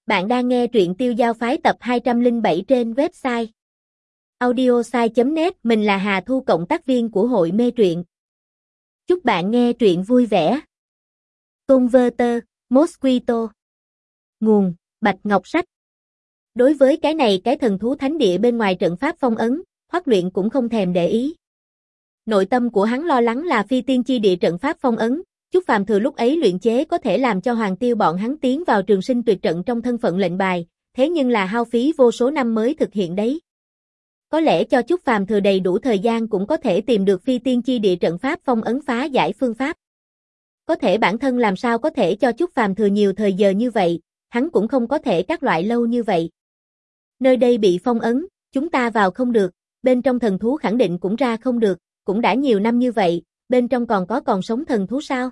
Bạn đang nghe truyện Tiêu Giao Phái tập 207 trên website audiosai.net. Mình là Hà Thu, cộng tác viên của hội mê truyện. Chúc bạn nghe truyện vui vẻ. Converter, Mosquito. Nguồn, Bạch Ngọc Sách. Đối với cái thần thú thánh địa bên ngoài trận pháp phong ấn, Hoắc Luyện cũng không thèm để ý. Nội tâm của hắn lo lắng là phi tiên chi địa trận pháp phong ấn, Chúc Phàm Thừa lúc ấy luyện chế có thể làm cho Hoàng Tiêu bọn hắn tiến vào Trường Sinh Tuyệt Trận trong thân phận lệnh bài, thế nhưng là hao phí vô số năm mới thực hiện đấy. Có lẽ cho Chúc Phàm Thừa đầy đủ thời gian cũng có thể tìm được phi tiên chi địa trận pháp phong ấn phá giải phương pháp. Có thể bản thân làm sao có thể cho Chúc Phàm Thừa nhiều thời giờ như vậy, hắn cũng không có thể các loại lâu như vậy. Nơi đây bị phong ấn, chúng ta vào không được, bên trong thần thú khẳng định cũng ra không được, cũng đã nhiều năm như vậy, bên trong còn sống thần thú sao?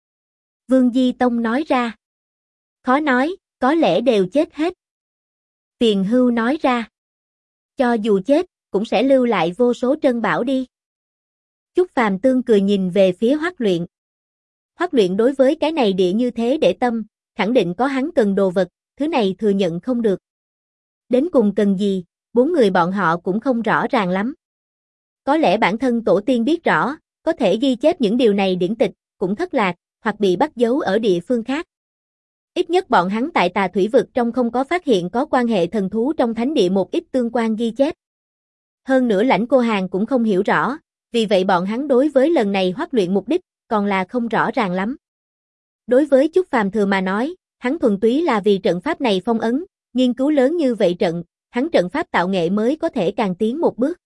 Vương Di Tông nói ra. Khó nói, có lẽ đều chết hết. Tiền Hưu nói ra. Cho dù chết, cũng sẽ lưu lại vô số trân bảo đi. Chúc Phàm Tương cười nhìn về phía Hoắc Luyện. Hoắc Luyện đối với cái này địa như thế để tâm, khẳng định có hắn cần đồ vật, thứ này thừa nhận không được. Đến cùng cần gì, bốn người bọn họ cũng không rõ ràng lắm. Có lẽ bản thân tổ tiên biết rõ, có thể ghi chép những điều này điển tịch, cũng thất lạc, hoặc bị bắt giấu ở địa phương khác. Ít nhất bọn hắn tại Tà Thủy Vực trong không có phát hiện có quan hệ thần thú trong thánh địa một ít tương quan ghi chép. Hơn nữa Lãnh Cô Hàn cũng không hiểu rõ, vì vậy bọn hắn đối với lần này Hoắc Luyện mục đích, còn là không rõ ràng lắm. Đối với Chúc Phàm Thừa mà nói, hắn thuần túy là vì trận pháp này phong ấn, nghiên cứu lớn như vậy hắn trận pháp tạo nghệ mới có thể càng tiến một bước.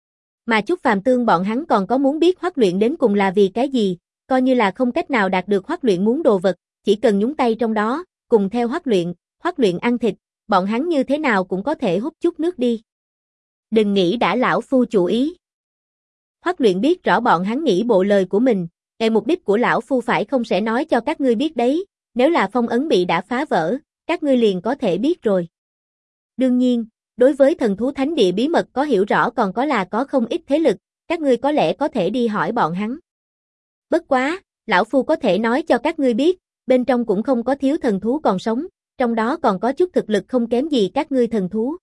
Mà Chúc Phàm Tương bọn hắn còn có muốn biết Hoắc Luyện đến cùng là vì cái gì, coi như là không cách nào đạt được Hoắc Luyện muốn đồ vật, chỉ cần nhúng tay trong đó, cùng theo Hoắc Luyện ăn thịt, bọn hắn như thế nào cũng có thể hút chút nước đi. Đừng nghĩ đã lão phu chủ ý. Hoắc Luyện biết rõ bọn hắn nghĩ bộ lời của mình, mục đích của lão phu phải không sẽ nói cho các ngươi biết đấy, nếu là phong ấn bị đã phá vỡ, các ngươi liền có thể biết rồi. Đương nhiên, đối với thần thú thánh địa bí mật có hiểu rõ còn có không ít thế lực, các ngươi có lẽ có thể đi hỏi bọn hắn. Bất quá, lão phu có thể nói cho các ngươi biết, bên trong cũng không có thiếu thần thú còn sống, trong đó còn có chút thực lực không kém gì các ngươi thần thú.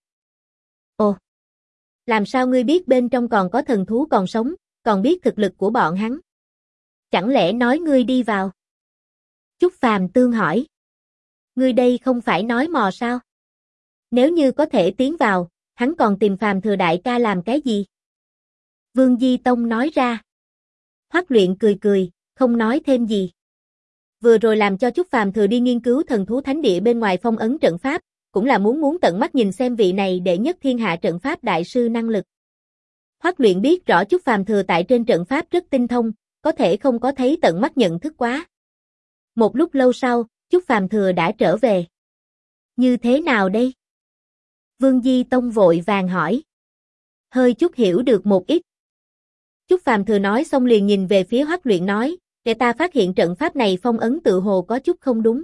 Ồ, làm sao ngươi biết bên trong còn có thần thú còn sống, còn biết thực lực của bọn hắn? Chẳng lẽ nói ngươi đi vào? Chúc Phàm Tương hỏi. Ngươi đây không phải nói mò sao? Nếu như có thể tiến vào, hắn còn tìm Phàm Thừa đại ca làm cái gì? Vương Di Tông nói ra. Hoắc Luyện cười, không nói thêm gì. Vừa rồi làm cho Chúc Phàm Thừa đi nghiên cứu thần thú thánh địa bên ngoài phong ấn trận pháp, cũng là muốn tận mắt nhìn xem vị này đệ nhất thiên hạ trận pháp đại sư năng lực. Hoắc Luyện biết rõ Chúc Phàm Thừa tại trên trận pháp rất tinh thông, có thể không có thấy tận mắt nhận thức quá. Một lúc lâu sau, Chúc Phàm Thừa đã trở về. Như thế nào đây? Vương Di Tông vội vàng hỏi. Hơi chút hiểu được một ít. Chúc Phàm Thừa nói xong liền nhìn về phía Hoắc Luyện nói, để ta phát hiện trận pháp này phong ấn tự hồ có chút không đúng.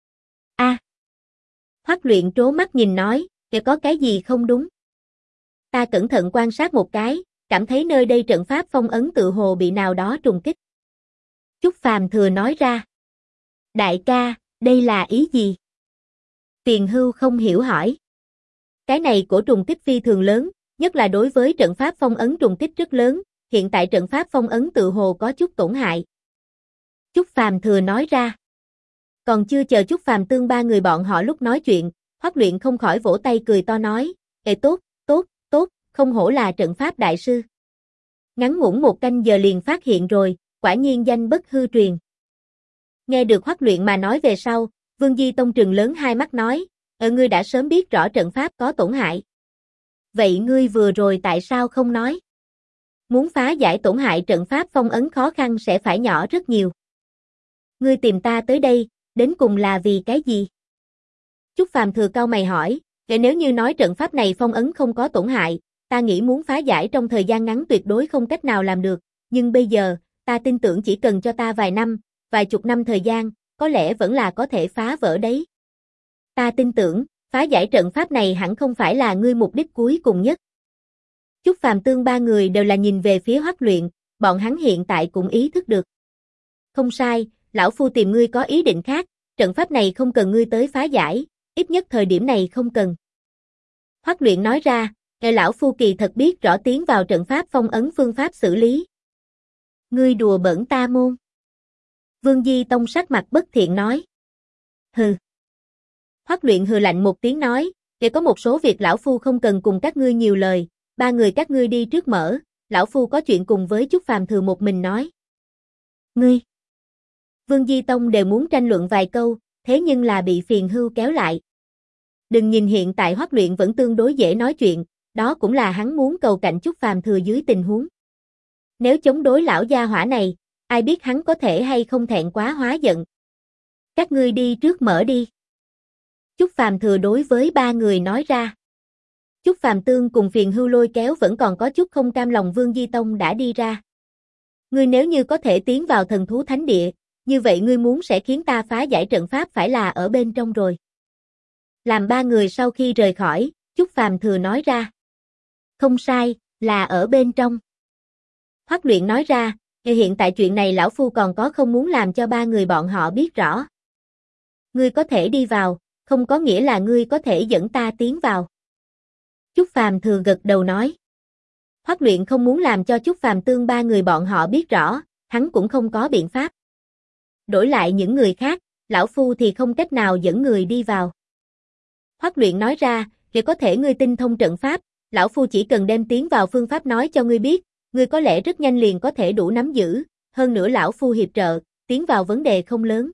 Hoắc Luyện trố mắt nhìn nói, để có cái gì không đúng? Ta cẩn thận quan sát một cái, cảm thấy nơi đây trận pháp phong ấn tự hồ bị nào đó trùng kích. Chúc Phàm Thừa nói ra. Đại ca, đây là ý gì? Tiền Hưu không hiểu hỏi. Cái này của trùng kích phi thường lớn, nhất là đối với trận pháp phong ấn trùng kích rất lớn, hiện tại trận pháp phong ấn tự hồ có chút tổn hại. Chúc Phàm Thừa nói ra. Còn chưa chờ Chúc Phàm Tương ba người bọn họ lúc nói chuyện, Hoắc Luyện không khỏi vỗ tay cười to nói, tốt, không hổ là trận pháp đại sư. Ngắn ngủn một canh giờ liền phát hiện rồi, quả nhiên danh bất hư truyền. Nghe được Hoắc Luyện mà nói về sau, Vương Di Tông trừng lớn hai mắt nói, ngươi đã sớm biết rõ trận pháp có tổn hại. Vậy ngươi vừa rồi tại sao không nói? Muốn phá giải tổn hại trận pháp phong ấn khó khăn sẽ phải nhỏ rất nhiều. Ngươi tìm ta tới đây, đến cùng là vì cái gì? Chúc Phàm Thừa cau mày hỏi, nếu như nói trận pháp này phong ấn không có tổn hại, ta nghĩ muốn phá giải trong thời gian ngắn tuyệt đối không cách nào làm được, nhưng bây giờ, ta tin tưởng chỉ cần cho ta vài chục năm thời gian, có lẽ vẫn là có thể phá vỡ đấy. Ta tin tưởng, phá giải trận pháp này hẳn không phải là ngươi mục đích cuối cùng nhất. Chúc Phàm Tương ba người đều là nhìn về phía Hoắc Luyện, bọn hắn hiện tại cũng ý thức được. Không sai, lão phu tìm ngươi có ý định khác, trận pháp này không cần ngươi tới phá giải, ít nhất thời điểm này không cần. Hoắc Luyện nói ra, lão phu kỳ thật biết rõ tiến vào trận pháp phong ấn phương pháp xử lý. Ngươi đùa bỡn ta môn. Vương Di Tông sắc mặt bất thiện nói. Hừ. Hoắc Luyện hừ lạnh một tiếng nói, để có một số việc lão phu không cần cùng các ngươi nhiều lời, ba người các ngươi đi trước mở, lão phu có chuyện cùng với Chúc Phàm Thừa một mình nói. Ngươi. Vương Di Tông đều muốn tranh luận vài câu, thế nhưng là bị Phiền Hưu kéo lại. Đừng nhìn hiện tại Hoắc Luyện vẫn tương đối dễ nói chuyện, đó cũng là hắn muốn cầu cạnh Chúc Phàm Thừa dưới tình huống. Nếu chống đối lão gia hỏa này, ai biết hắn có thể hay không thẹn quá hóa giận. Các ngươi đi trước mở đi. Chúc Phàm Thừa đối với ba người nói ra. Chúc Phàm Tương cùng Phiền Hưu lôi kéo vẫn còn có chút không cam lòng Vương Di Tông đã đi ra. Ngươi nếu như có thể tiến vào thần thú thánh địa, như vậy ngươi muốn sẽ khiến ta phá giải trận pháp phải là ở bên trong rồi. Làm ba người sau khi rời khỏi, Chúc Phàm Thừa nói ra. Không sai, là ở bên trong. Hoắc Luyện nói ra, hiện tại chuyện này lão phu còn có không muốn làm cho ba người bọn họ biết rõ. Ngươi có thể đi vào, không có nghĩa là ngươi có thể dẫn ta tiến vào. Chúc Phàm Thừa gật đầu nói. Hoắc Luyện không muốn làm cho Chúc Phàm Tương ba người bọn họ biết rõ, hắn cũng không có biện pháp. Đổi lại những người khác, lão phu thì không cách nào dẫn người đi vào. Hoắc Luyện nói ra, để có thể ngươi tinh thông trận pháp, lão phu chỉ cần đem tiến vào phương pháp nói cho ngươi biết, ngươi có lẽ rất nhanh liền có thể đủ nắm giữ, hơn nữa lão phu hiệp trợ, tiến vào vấn đề không lớn.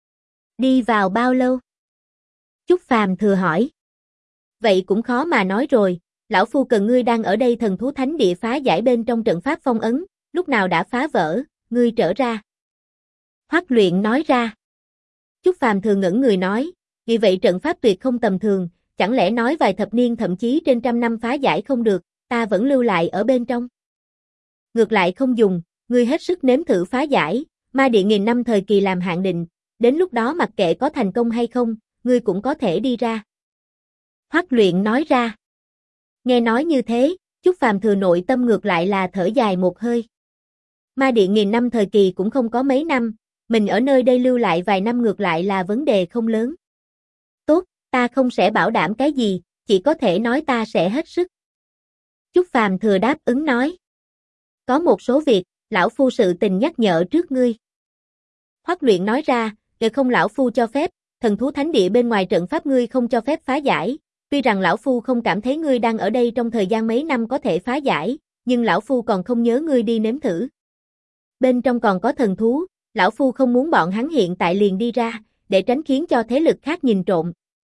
Đi vào bao lâu? Chúc Phàm Thừa hỏi. Vậy cũng khó mà nói rồi, lão phu cần ngươi đang ở đây thần thú thánh địa phá giải bên trong trận pháp phong ấn, lúc nào đã phá vỡ, ngươi trở ra. Hoắc Luyện nói ra. Chúc Phàm Thừa ngẩn người nói, vì vậy trận pháp tuyệt không tầm thường, chẳng lẽ nói vài thập niên thậm chí trên trăm năm phá giải không được, ta vẫn lưu lại ở bên trong. Ngược lại không dùng, ngươi hết sức nếm thử phá giải, ma địa nghìn năm thời kỳ làm hạn định, đến lúc đó mặc kệ có thành công hay không, ngươi cũng có thể đi ra. Hoắc Luyện nói ra. Nghe nói như thế, Chúc Phàm Thừa nội tâm ngược lại là thở dài một hơi. Ma địa nghìn năm thời kỳ cũng không có mấy năm, mình ở nơi đây lưu lại vài năm ngược lại là vấn đề không lớn. Tốt, ta không sẽ bảo đảm cái gì, chỉ có thể nói ta sẽ hết sức. Chúc Phàm Thừa đáp ứng nói. Có một số việc, lão phu sự tình nhắc nhở trước ngươi. Hoắc Luyện nói ra, nếu không lão phu cho phép, thần thú thánh địa bên ngoài trận pháp ngươi không cho phép phá giải, tuy rằng lão phu không cảm thấy ngươi đang ở đây trong thời gian mấy năm có thể phá giải, nhưng lão phu còn không nhớ ngươi đi nếm thử. Bên trong còn có thần thú, lão phu không muốn bọn hắn hiện tại liền đi ra, để tránh khiến cho thế lực khác nhìn trộm.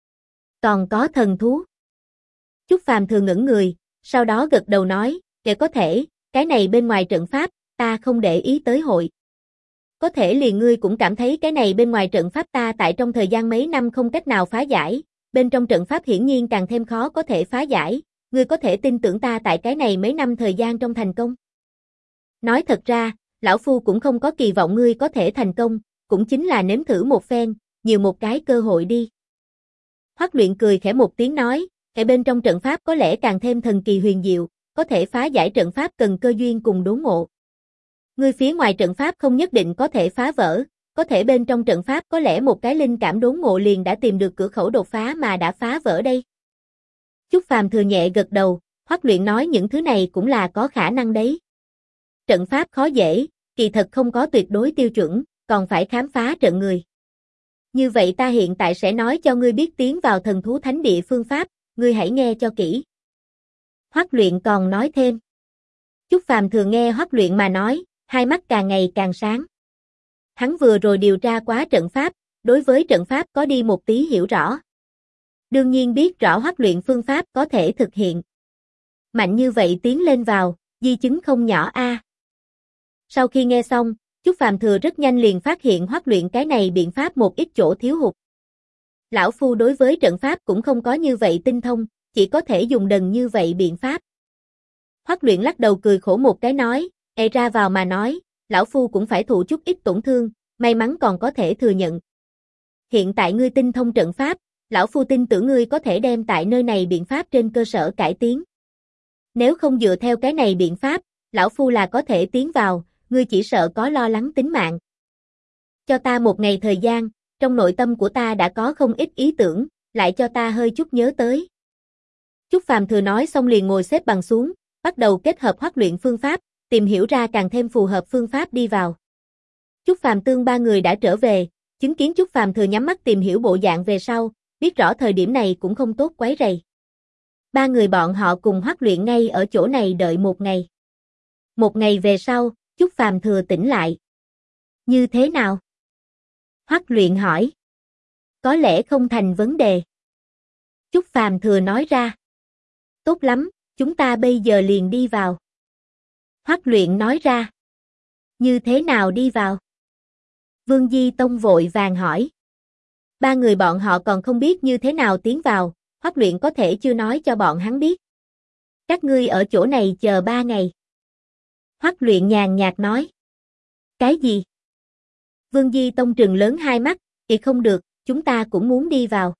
Còn có thần thú. Chúc Phàm Thừa ngẩn người, sau đó gật đầu nói, để có thể, cái này bên ngoài trận pháp, ta không để ý tới hội. Có thể liền ngươi cũng cảm thấy cái này bên ngoài trận pháp ta tại trong thời gian mấy năm không cách nào phá giải, bên trong trận pháp hiển nhiên càng thêm khó có thể phá giải, ngươi có thể tin tưởng ta tại cái này mấy năm thời gian trong thành công. Nói thật ra, lão phu cũng không có kỳ vọng ngươi có thể thành công, cũng chính là nếm thử một phen, nhiều một cái cơ hội đi. Hoắc Luyện cười khẽ một tiếng nói, ở bên trong trận pháp có lẽ càng thêm thần kỳ huyền diệu, có thể phá giải trận pháp cần cơ duyên cùng đốn ngộ. Ngươi phía ngoài trận pháp không nhất định có thể phá vỡ, có thể bên trong trận pháp có lẽ một cái linh cảm đốn ngộ liền đã tìm được cửa khẩu đột phá mà đã phá vỡ đây. Chúc Phàm Thừa nhẹ gật đầu, Hoắc Luyện nói những thứ này cũng là có khả năng đấy. Trận pháp khó dễ, kỳ thật không có tuyệt đối tiêu chuẩn, còn phải khám phá trận người. Như vậy ta hiện tại sẽ nói cho ngươi biết tiến vào thần thú thánh địa phương pháp, ngươi hãy nghe cho kỹ. Hoắc Luyện còn nói thêm. Chúc Phàm Thừa nghe Hoắc Luyện mà nói, hai mắt càng ngày càng sáng. Hắn vừa rồi điều tra quá trận pháp, đối với trận pháp có đi một tí hiểu rõ. Đương nhiên biết rõ Hoắc Luyện phương pháp có thể thực hiện. Mạnh như vậy tiến lên vào, di chứng không nhỏ a. Sau khi nghe xong, Chúc Phàm Thừa rất nhanh liền phát hiện Hoắc Luyện cái này biện pháp một ít chỗ thiếu hụt. Lão phu đối với trận pháp cũng không có như vậy tinh thông, chỉ có thể dùng đần như vậy biện pháp. Hoắc Luyện lắc đầu cười khổ một cái nói, ra vào mà nói, lão phu cũng phải thụ chút ít tổn thương, may mắn còn có thể thừa nhận. Hiện tại ngươi tinh thông trận pháp, lão phu tin tưởng ngươi có thể đem tại nơi này biện pháp trên cơ sở cải tiến. Nếu không dựa theo cái này biện pháp, lão phu là có thể tiến vào, ngươi chỉ sợ có lo lắng tính mạng. Cho ta một ngày thời gian, trong nội tâm của ta đã có không ít ý tưởng, lại cho ta hơi chút nhớ tới. Chúc Phàm Thừa nói xong liền ngồi xếp bằng xuống, bắt đầu kết hợp huấn luyện phương pháp, tìm hiểu ra càng thêm phù hợp phương pháp đi vào. Chúc Phàm Tương ba người đã trở về, chứng kiến Chúc Phàm Thừa nhắm mắt tìm hiểu bộ dạng về sau, biết rõ thời điểm này cũng không tốt quấy rầy. Ba người bọn họ cùng huấn luyện ngay ở chỗ này đợi một ngày. Một ngày về sau, Chúc Phàm Thừa tỉnh lại. Như thế nào? Huấn luyện hỏi. Có lẽ không thành vấn đề. Chúc Phàm Thừa nói ra. Tốt lắm, chúng ta bây giờ liền đi vào. Huấn luyện nói ra. Như thế nào đi vào? Vương Di Tông vội vàng hỏi. Ba người bọn họ còn không biết như thế nào tiến vào, huấn luyện có thể chưa nói cho bọn hắn biết. Các ngươi ở chỗ này chờ 3 ngày. Huấn luyện nhàn nhạt nói. Cái gì? Vương Di Tông trừng lớn hai mắt, không được, chúng ta cũng muốn đi vào.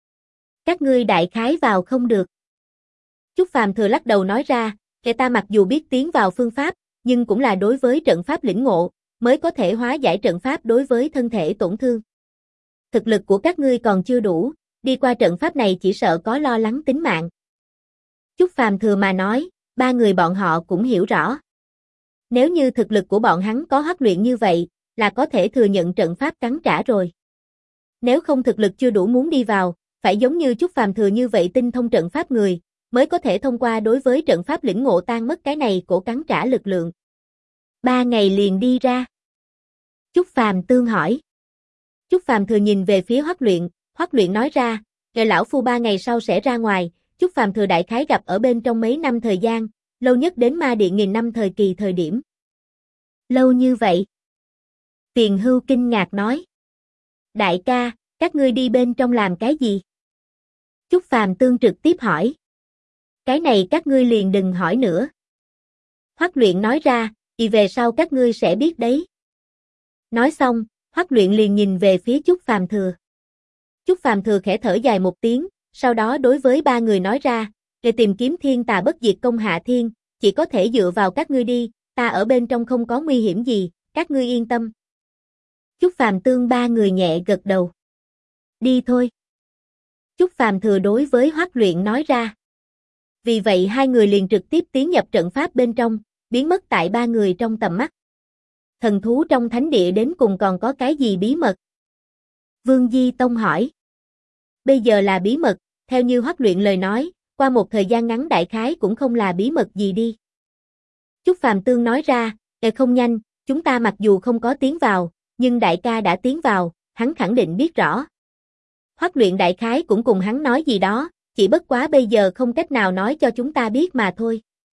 Các ngươi đại khái vào không được. Chúc Phàm Thừa lắc đầu nói ra, ta mặc dù biết tiến vào phương pháp, nhưng cũng là đối với trận pháp lĩnh ngộ, mới có thể hóa giải trận pháp đối với thân thể tổn thương. Thực lực của các ngươi còn chưa đủ, đi qua trận pháp này chỉ sợ có lo lắng tính mạng. Chúc Phàm Thừa mà nói, ba người bọn họ cũng hiểu rõ. Nếu như thực lực của bọn hắn có huấn luyện như vậy, là có thể thừa nhận trận pháp cắn trả rồi. Nếu không thực lực chưa đủ muốn đi vào, phải giống như Chúc Phàm Thừa như vậy tinh thông trận pháp người, mới có thể thông qua đối với trận pháp lĩnh ngộ tan mất cái này cổ cắn trả lực lượng. 3 ngày liền đi ra. Chúc Phàm Tương hỏi. Chúc Phàm Thừa nhìn về phía huấn luyện nói ra, lão phu 3 ngày sau sẽ ra ngoài, Chúc Phàm Thừa đại khái gặp ở bên trong mấy năm thời gian, lâu nhất đến ma điện 1000 năm thời kỳ thời điểm. Lâu như vậy? Tiền Hưu kinh ngạc nói. Đại ca, các ngươi đi bên trong làm cái gì? Chúc Phàm Tương trực tiếp hỏi. Cái này các ngươi liền đừng hỏi nữa. Huấn luyện nói ra, về sau các ngươi sẽ biết đấy. Nói xong, huấn luyện liền nhìn về phía Chúc Phàm Thừa. Chúc Phàm Thừa khẽ thở dài một tiếng, sau đó đối với ba người nói ra, để tìm kiếm thiên tà bất diệt công hạ thiên, chỉ có thể dựa vào các ngươi đi, ta ở bên trong không có nguy hiểm gì, các ngươi yên tâm. Chúc Phàm Tương ba người nhẹ gật đầu. Đi thôi. Chúc Phàm Thừa đối với huấn luyện nói ra. Vì vậy hai người liền trực tiếp tiến nhập trận pháp bên trong, biến mất tại ba người trong tầm mắt. Thần thú trong thánh địa đến cùng còn có cái gì bí mật? Vương Di Tông hỏi. Bây giờ là bí mật, theo như huấn luyện lời nói, qua một thời gian ngắn đại khái cũng không là bí mật gì đi. Chúc Phàm Tương nói ra, không nhanh, chúng ta mặc dù không có tiến vào, nhưng đại ca đã tiến vào, hắn khẳng định biết rõ. Huấn luyện đại khái cũng cùng hắn nói gì đó, chỉ bất quá bây giờ không cách nào nói cho chúng ta biết mà thôi.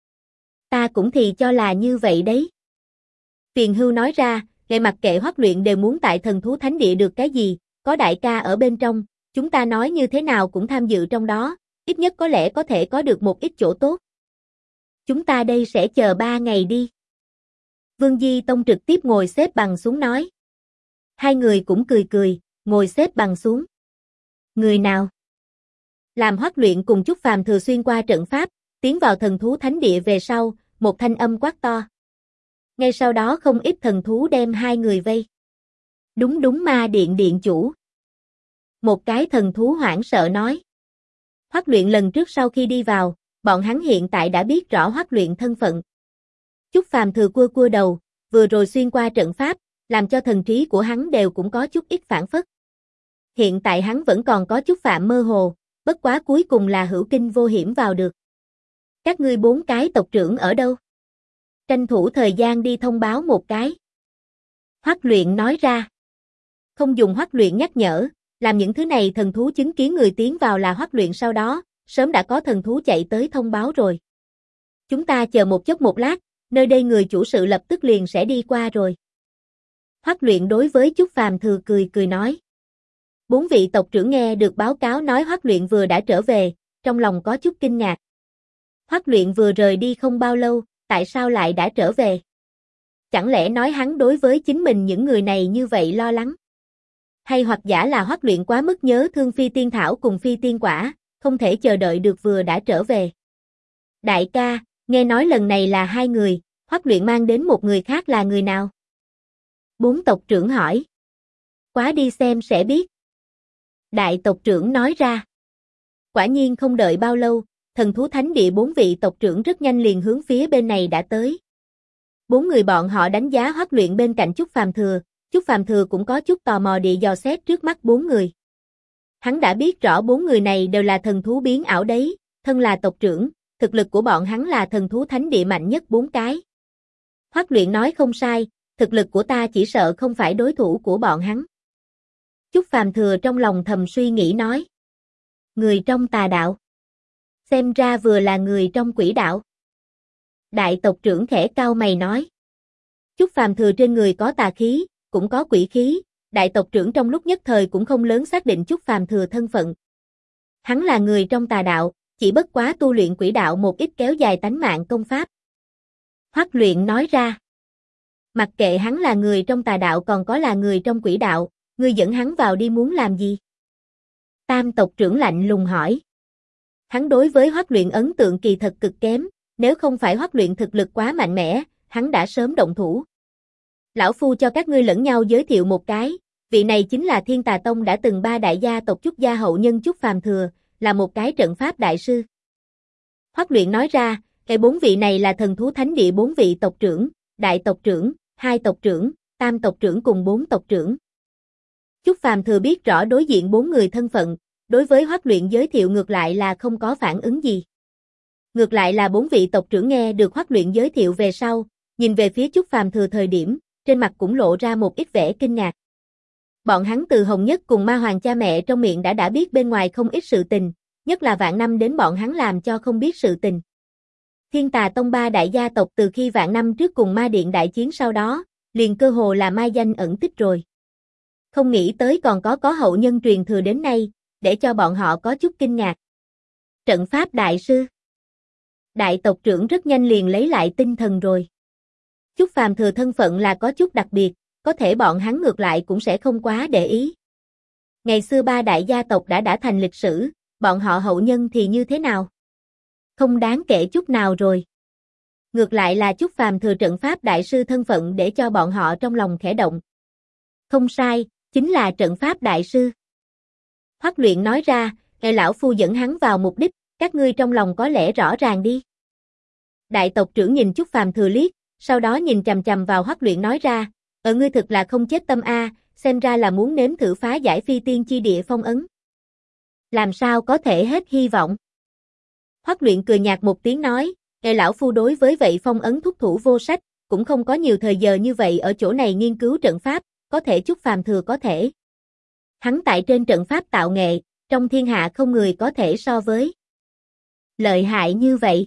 Ta cũng thì cho là như vậy đấy. Tiền Hưu nói ra, mặc kệ huấn luyện đều muốn tại thần thú thánh địa được cái gì, có đại ca ở bên trong, chúng ta nói như thế nào cũng tham dự trong đó, ít nhất có lẽ có thể có được một ít chỗ tốt. Chúng ta đây sẽ chờ 3 ngày đi. Vương Di Tông trực tiếp ngồi xếp bằng xuống nói. Hai người cũng cười cười, ngồi xếp bằng xuống. Người nào? Làm huấn luyện cùng Chúc Phàm Thừa xuyên qua trận pháp, tiến vào thần thú thánh địa về sau, một thanh âm quát to. Ngay sau đó không ít thần thú đem hai người vây. Đúng ma điện điện chủ. Một cái thần thú hoảng sợ nói. Huấn luyện lần trước sau khi đi vào, bọn hắn hiện tại đã biết rõ huấn luyện thân phận. Chúc Phàm Thừa cua đầu, vừa rồi xuyên qua trận pháp, làm cho thần trí của hắn đều cũng có chút ít phản phất. Hiện tại hắn vẫn còn có chút phạm mơ hồ, bất quá cuối cùng là hữu kinh vô hiểm vào được. Các ngươi 4 cái tộc trưởng ở đâu? Tranh thủ thời gian đi thông báo một cái. Huấn luyện nói ra. Không dùng huấn luyện nhắc nhở, làm những thứ này thần thú chứng kiến người tiến vào là huấn luyện sau đó, sớm đã có thần thú chạy tới thông báo rồi. Chúng ta chờ một chốc một lát, nơi đây người chủ sự lập tức liền sẽ đi qua rồi. Huấn luyện đối với Chúc Phàm Thừa cười nói. 4 vị tộc trưởng nghe được báo cáo nói huấn luyện vừa đã trở về, trong lòng có chút kinh ngạc. Huấn luyện vừa rời đi không bao lâu, tại sao lại đã trở về? Chẳng lẽ nói hắn đối với chính mình những người này như vậy lo lắng? Hay hoặc giả là huấn luyện quá mức nhớ thương phi tiên thảo cùng phi tiên quả, không thể chờ đợi được vừa đã trở về. Đại ca, nghe nói lần này là 2 người, huấn luyện mang đến một người khác là người nào? 4 tộc trưởng hỏi. Quá đi xem sẽ biết. Đại tộc trưởng nói ra. Quả nhiên không đợi bao lâu, thần thú thánh địa 4 vị tộc trưởng rất nhanh liền hướng phía bên này đã tới. 4 người bọn họ đánh giá Hoắc Luyện bên cạnh Chúc Phàm Thừa, Chúc Phàm Thừa cũng có chút tò mò địa dò xét trước mắt 4 người. Hắn đã biết rõ 4 người này đều là thần thú biến ảo đấy, thân là tộc trưởng, thực lực của bọn hắn là thần thú thánh địa mạnh nhất 4 cái. Hoắc Luyện nói không sai, thực lực của ta chỉ sợ không phải đối thủ của bọn hắn. Chúc Phàm Thừa trong lòng thầm suy nghĩ nói. Người trong tà đạo. Xem ra vừa là người trong quỷ đạo. Đại tộc trưởng khẽ cau mày nói. Chúc Phàm Thừa trên người có tà khí, cũng có quỷ khí, đại tộc trưởng trong lúc nhất thời cũng không lớn xác định Chúc Phàm Thừa thân phận. Hắn là người trong tà đạo, chỉ bất quá tu luyện quỷ đạo một ít kéo dài tánh mạng công pháp. Hoắc Luyện nói ra. Mặc kệ hắn là người trong tà đạo còn có là người trong quỷ đạo, ngươi dẫn hắn vào đi muốn làm gì? Tam tộc trưởng lạnh lùng hỏi. Hắn đối với Hoắc Luyện ấn tượng kỳ thật cực kém, nếu không phải Hoắc Luyện thực lực quá mạnh mẽ, hắn đã sớm động thủ. Lão phu cho các ngươi lẫn nhau giới thiệu một cái, vị này chính là Thiên Tà Tông đã từng 3 đại gia tộc Chúc gia hậu nhân Chúc Phàm Thừa, là một cái trận pháp đại sư. Hoắc Luyện nói ra, cái 4 vị này là thần thú thánh địa 4 vị tộc trưởng, đại tộc trưởng, 2 tộc trưởng, tam tộc trưởng cùng 4 tộc trưởng. Chúc Phàm Thừa biết rõ đối diện 4 người thân phận, đối với Hoắc Luyện giới thiệu ngược lại là không có phản ứng gì. Ngược lại là 4 vị tộc trưởng nghe được Hoắc Luyện giới thiệu về sau, nhìn về phía Chúc Phàm Thừa thời điểm, trên mặt cũng lộ ra một ít vẻ kinh ngạc. Bọn hắn từ Hồng Nhất cùng Ma Hoàng cha mẹ trong miệng đã biết bên ngoài không ít sự tình, nhất là Vạn Năm đến bọn hắn làm cho không biết sự tình. Thiên Tà Tông 3 đại gia tộc từ khi Vạn Năm trước cùng Ma Điện đại chiến sau đó, liền cơ hồ là mai danh ẩn tích rồi. Không nghĩ tới còn có hậu nhân truyền thừa đến nay, để cho bọn họ có chút kinh ngạc. Trận pháp đại sư. Đại tộc trưởng rất nhanh liền lấy lại tinh thần rồi. Chúc Phàm Thừa thân phận là có chút đặc biệt, có thể bọn hắn ngược lại cũng sẽ không quá để ý. Ngày xưa 3 đại gia tộc đã thành lịch sử, bọn họ hậu nhân thì như thế nào? Không đáng kể chút nào rồi. Ngược lại là Chúc Phàm Thừa trận pháp đại sư thân phận để cho bọn họ trong lòng khẽ động. Không sai, chính là trận pháp đại sư. Hoắc Luyện nói ra, "Ngài lão phu dẫn hắn vào mục đích, các ngươi trong lòng có lẽ rõ ràng đi." Đại tộc trưởng nhìn Chúc Phàm Thừa liếc, sau đó nhìn chằm chằm vào Hoắc Luyện nói ra, ngươi thực là không chết tâm a, xem ra là muốn nếm thử phá giải phi tiên chi địa phong ấn." Làm sao có thể hết hy vọng? Hoắc Luyện cười nhạt một tiếng nói, "Ngài lão phu đối với vậy phong ấn thúc thủ vô sách, cũng không có nhiều thời giờ như vậy ở chỗ này nghiên cứu trận pháp, có thể Chúc Phàm Thừa có thể. Hắn tại trên trận pháp tạo nghệ, trong thiên hạ không người có thể so với. Lợi hại như vậy."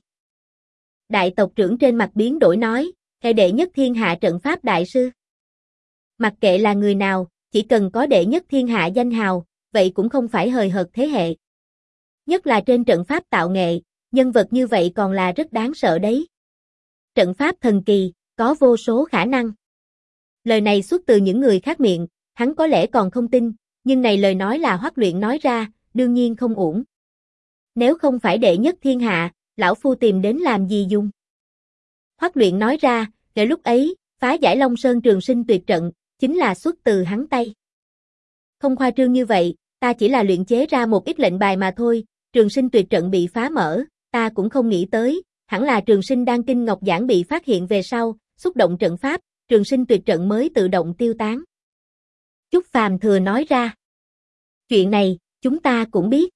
Đại tộc trưởng trên mặt biến đổi nói, "Ngài đệ nhất thiên hạ trận pháp đại sư. Mặc kệ là người nào, chỉ cần có đệ nhất thiên hạ danh hào, vậy cũng không phải hời hợt thế hệ. Nhất là trên trận pháp tạo nghệ, nhân vật như vậy còn là rất đáng sợ đấy. Trận pháp thần kỳ, có vô số khả năng." Lời này xuất từ những người khác miệng, hắn có lẽ còn không tin, nhưng này lời nói là Hoắc Luyện nói ra, đương nhiên không uổng. Nếu không phải đệ nhất thiên hạ, lão phu tìm đến làm gì dùng? Hoắc Luyện nói ra, để lúc ấy, phá giải Long Sơn Trường Sinh tuyệt trận, chính là xuất từ hắn tay. Không khoa trương như vậy, ta chỉ là luyện chế ra một ít lệnh bài mà thôi, Trường Sinh tuyệt trận bị phá mở, ta cũng không nghĩ tới, hẳn là Trường Sinh Đan Kinh Ngọc Giản bị phát hiện về sau, xúc động trận pháp, Trường Sinh tuyệt trận mới tự động tiêu tán. Chúc Phàm Thừa nói ra. Chuyện này, chúng ta cũng biết.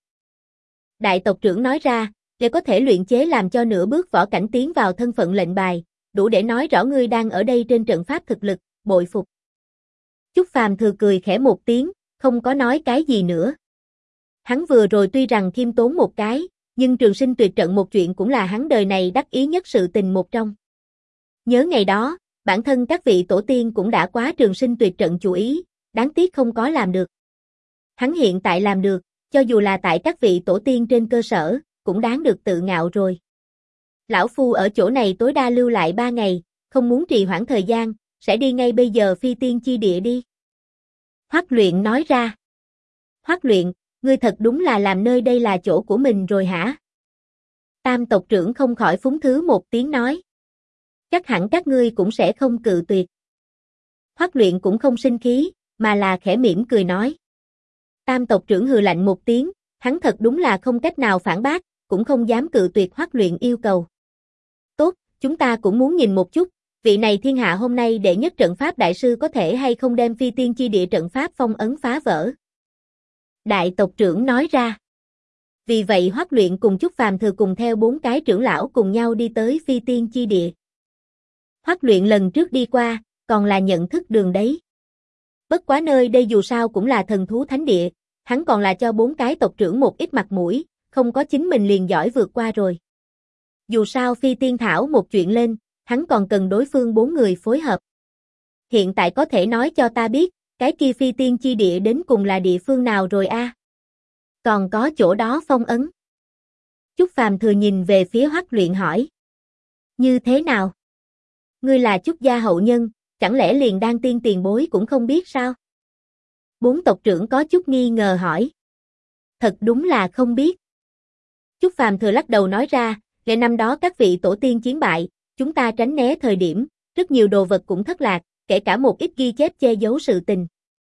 Đại tộc trưởng nói ra, để có thể luyện chế làm cho nửa bước võ cảnh tiến vào thân phận lệnh bài, đủ để nói rõ ngươi đang ở đây trên trận pháp thực lực, bội phục. Chúc Phàm Thừa cười khẽ một tiếng, không có nói cái gì nữa. Hắn vừa rồi tuy rằng khiêm tốn một cái, nhưng Trường Sinh tuyệt trận một chuyện cũng là hắn đời này đắc ý nhất sự tình một trong. Nhớ ngày đó, bản thân các vị tổ tiên cũng đã quá Trường Sinh tuyệt trận chú ý, đáng tiếc không có làm được. Hắn hiện tại làm được, cho dù là tại các vị tổ tiên trên cơ sở, cũng đáng được tự ngạo rồi. Lão phu ở chỗ này tối đa lưu lại 3 ngày, không muốn trì hoãn thời gian, sẽ đi ngay bây giờ phi tiên chi địa đi. Hoắc Luyện nói ra. Hoắc Luyện, ngươi thật đúng là làm nơi đây là chỗ của mình rồi hả? Tam tộc trưởng không khỏi phúng thứ một tiếng nói. Chắc hẳn các ngươi cũng sẽ không cự tuyệt. Hoắc Luyện cũng không sinh khí, mà là khẽ mỉm cười nói. Tam tộc trưởng hừ lạnh một tiếng, hắn thật đúng là không cách nào phản bác, cũng không dám cự tuyệt Hoắc Luyện yêu cầu. Tốt, chúng ta cũng muốn nhìn một chút, vị này thiên hạ hôm nay đệ nhất trận pháp đại sư có thể hay không đem phi tiên chi địa trận pháp phong ấn phá vỡ. Đại tộc trưởng nói ra. Vì vậy Hoắc Luyện cùng Chúc Phàm Thừa cùng theo 4 cái trưởng lão cùng nhau đi tới phi tiên chi địa. Hoắc Luyện lần trước đi qua, còn là nhận thức đường đấy. Bất quá nơi đây dù sao cũng là thần thú thánh địa, hắn còn là cho 4 cái tộc trưởng một ít mặt mũi, không có chính mình liền giỏi vượt qua rồi. Dù sao phi tiên thảo một chuyện lên, hắn còn cần đối phương 4 người phối hợp. Hiện tại có thể nói cho ta biết, cái kia phi tiên chi địa đến cùng là địa phương nào rồi a? Còn có chỗ đó phong ấn. Chúc Phàm Thừa nhìn về phía Hoắc Luyện hỏi. Như thế nào? Ngươi là Chúc gia hậu nhân, chẳng lẽ liền Đan Tiên tiền bối cũng không biết sao? 4 tộc trưởng có chút nghi ngờ hỏi. Thật đúng là không biết. Chúc Phàm Thừa lắc đầu nói ra, ngày năm đó các vị tổ tiên chiến bại, chúng ta tránh né thời điểm, rất nhiều đồ vật cũng thất lạc, kể cả một ít ghi chép che giấu sự tình.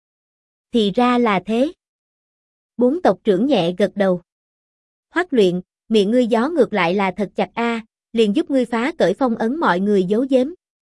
Thì ra là thế. 4 tộc trưởng nhẹ gật đầu. Hoắc Luyện, miệng ngươi gió ngược lại là thật chặt a, liền giúp ngươi phá cởi phong ấn mọi người giấu giếm.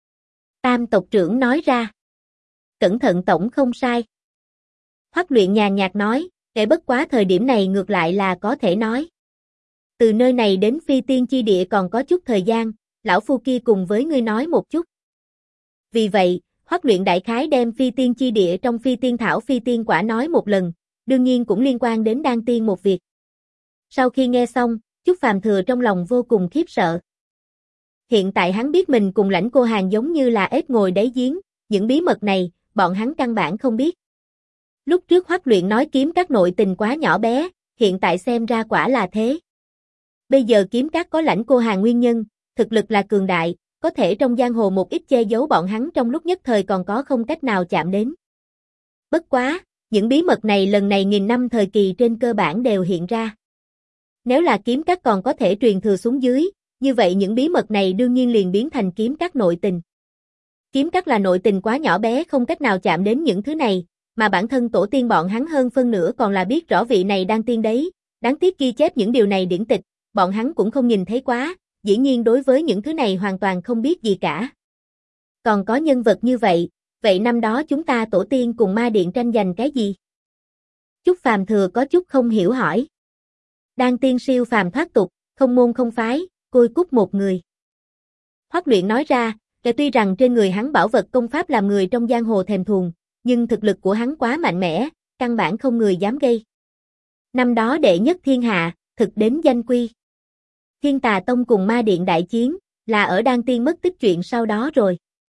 Tam tộc trưởng nói ra. Cẩn thận tổng không sai. Hoắc Luyện nhàn nhạt nói, kể bất quá thời điểm này ngược lại là có thể nói. Từ nơi này đến phi tiên chi địa còn có chút thời gian, lão phu kia cùng với ngươi nói một chút. Vì vậy, Hoắc Luyện đại khái đem phi tiên chi địa trong phi tiên thảo phi tiên quả nói một lần, đương nhiên cũng liên quan đến Đan Tiên một việc. Sau khi nghe xong, Chúc Phàm Thừa trong lòng vô cùng khiếp sợ. Hiện tại hắn biết mình cùng Lãnh Cô Hàn giống như là ếch ngồi đáy giếng, những bí mật này, bọn hắn căn bản không biết. Lúc trước Hoắc Luyện nói kiếm các nội tình quá nhỏ bé, hiện tại xem ra quả là thế. Bây giờ kiếm các có Lãnh Cô Hàn nguyên nhân, thực lực là cường đại, có thể trong giang hồ một ít che giấu bọn hắn trong lúc nhất thời còn có không cách nào chạm đến. Bất quá, những bí mật này lần này nghìn năm thời kỳ trên cơ bản đều hiện ra. Nếu là kiếm các còn có thể truyền thừa xuống dưới, như vậy những bí mật này đương nhiên liền biến thành kiếm các nội tình. Kiếm các là nội tình quá nhỏ bé không cách nào chạm đến những thứ này, mà bản thân tổ tiên bọn hắn hơn phân nửa còn là biết rõ vị này Đan Tiên đấy, đáng tiếc ghi chép những điều này điển tịch, bọn hắn cũng không nhìn thấy quá, dĩ nhiên đối với những thứ này hoàn toàn không biết gì cả. Còn có nhân vật như vậy năm đó chúng ta tổ tiên cùng ma điện tranh giành cái gì? Chúc Phàm Thừa có chút không hiểu hỏi. Đan Tiên siêu phàm thoát tục, không môn không phái, côi cút một người. Hoắc Luyện nói ra, tuy rằng trên người hắn bảo vật công pháp làm người trong giang hồ thèm thuồng, nhưng thực lực của hắn quá mạnh mẽ, căn bản không người dám gây. Năm đó đệ nhất thiên hạ, thực đến danh quy. Thiên Tà Tông cùng ma điện đại chiến, là ở Đan Tiên mất tích chuyện sau đó rồi.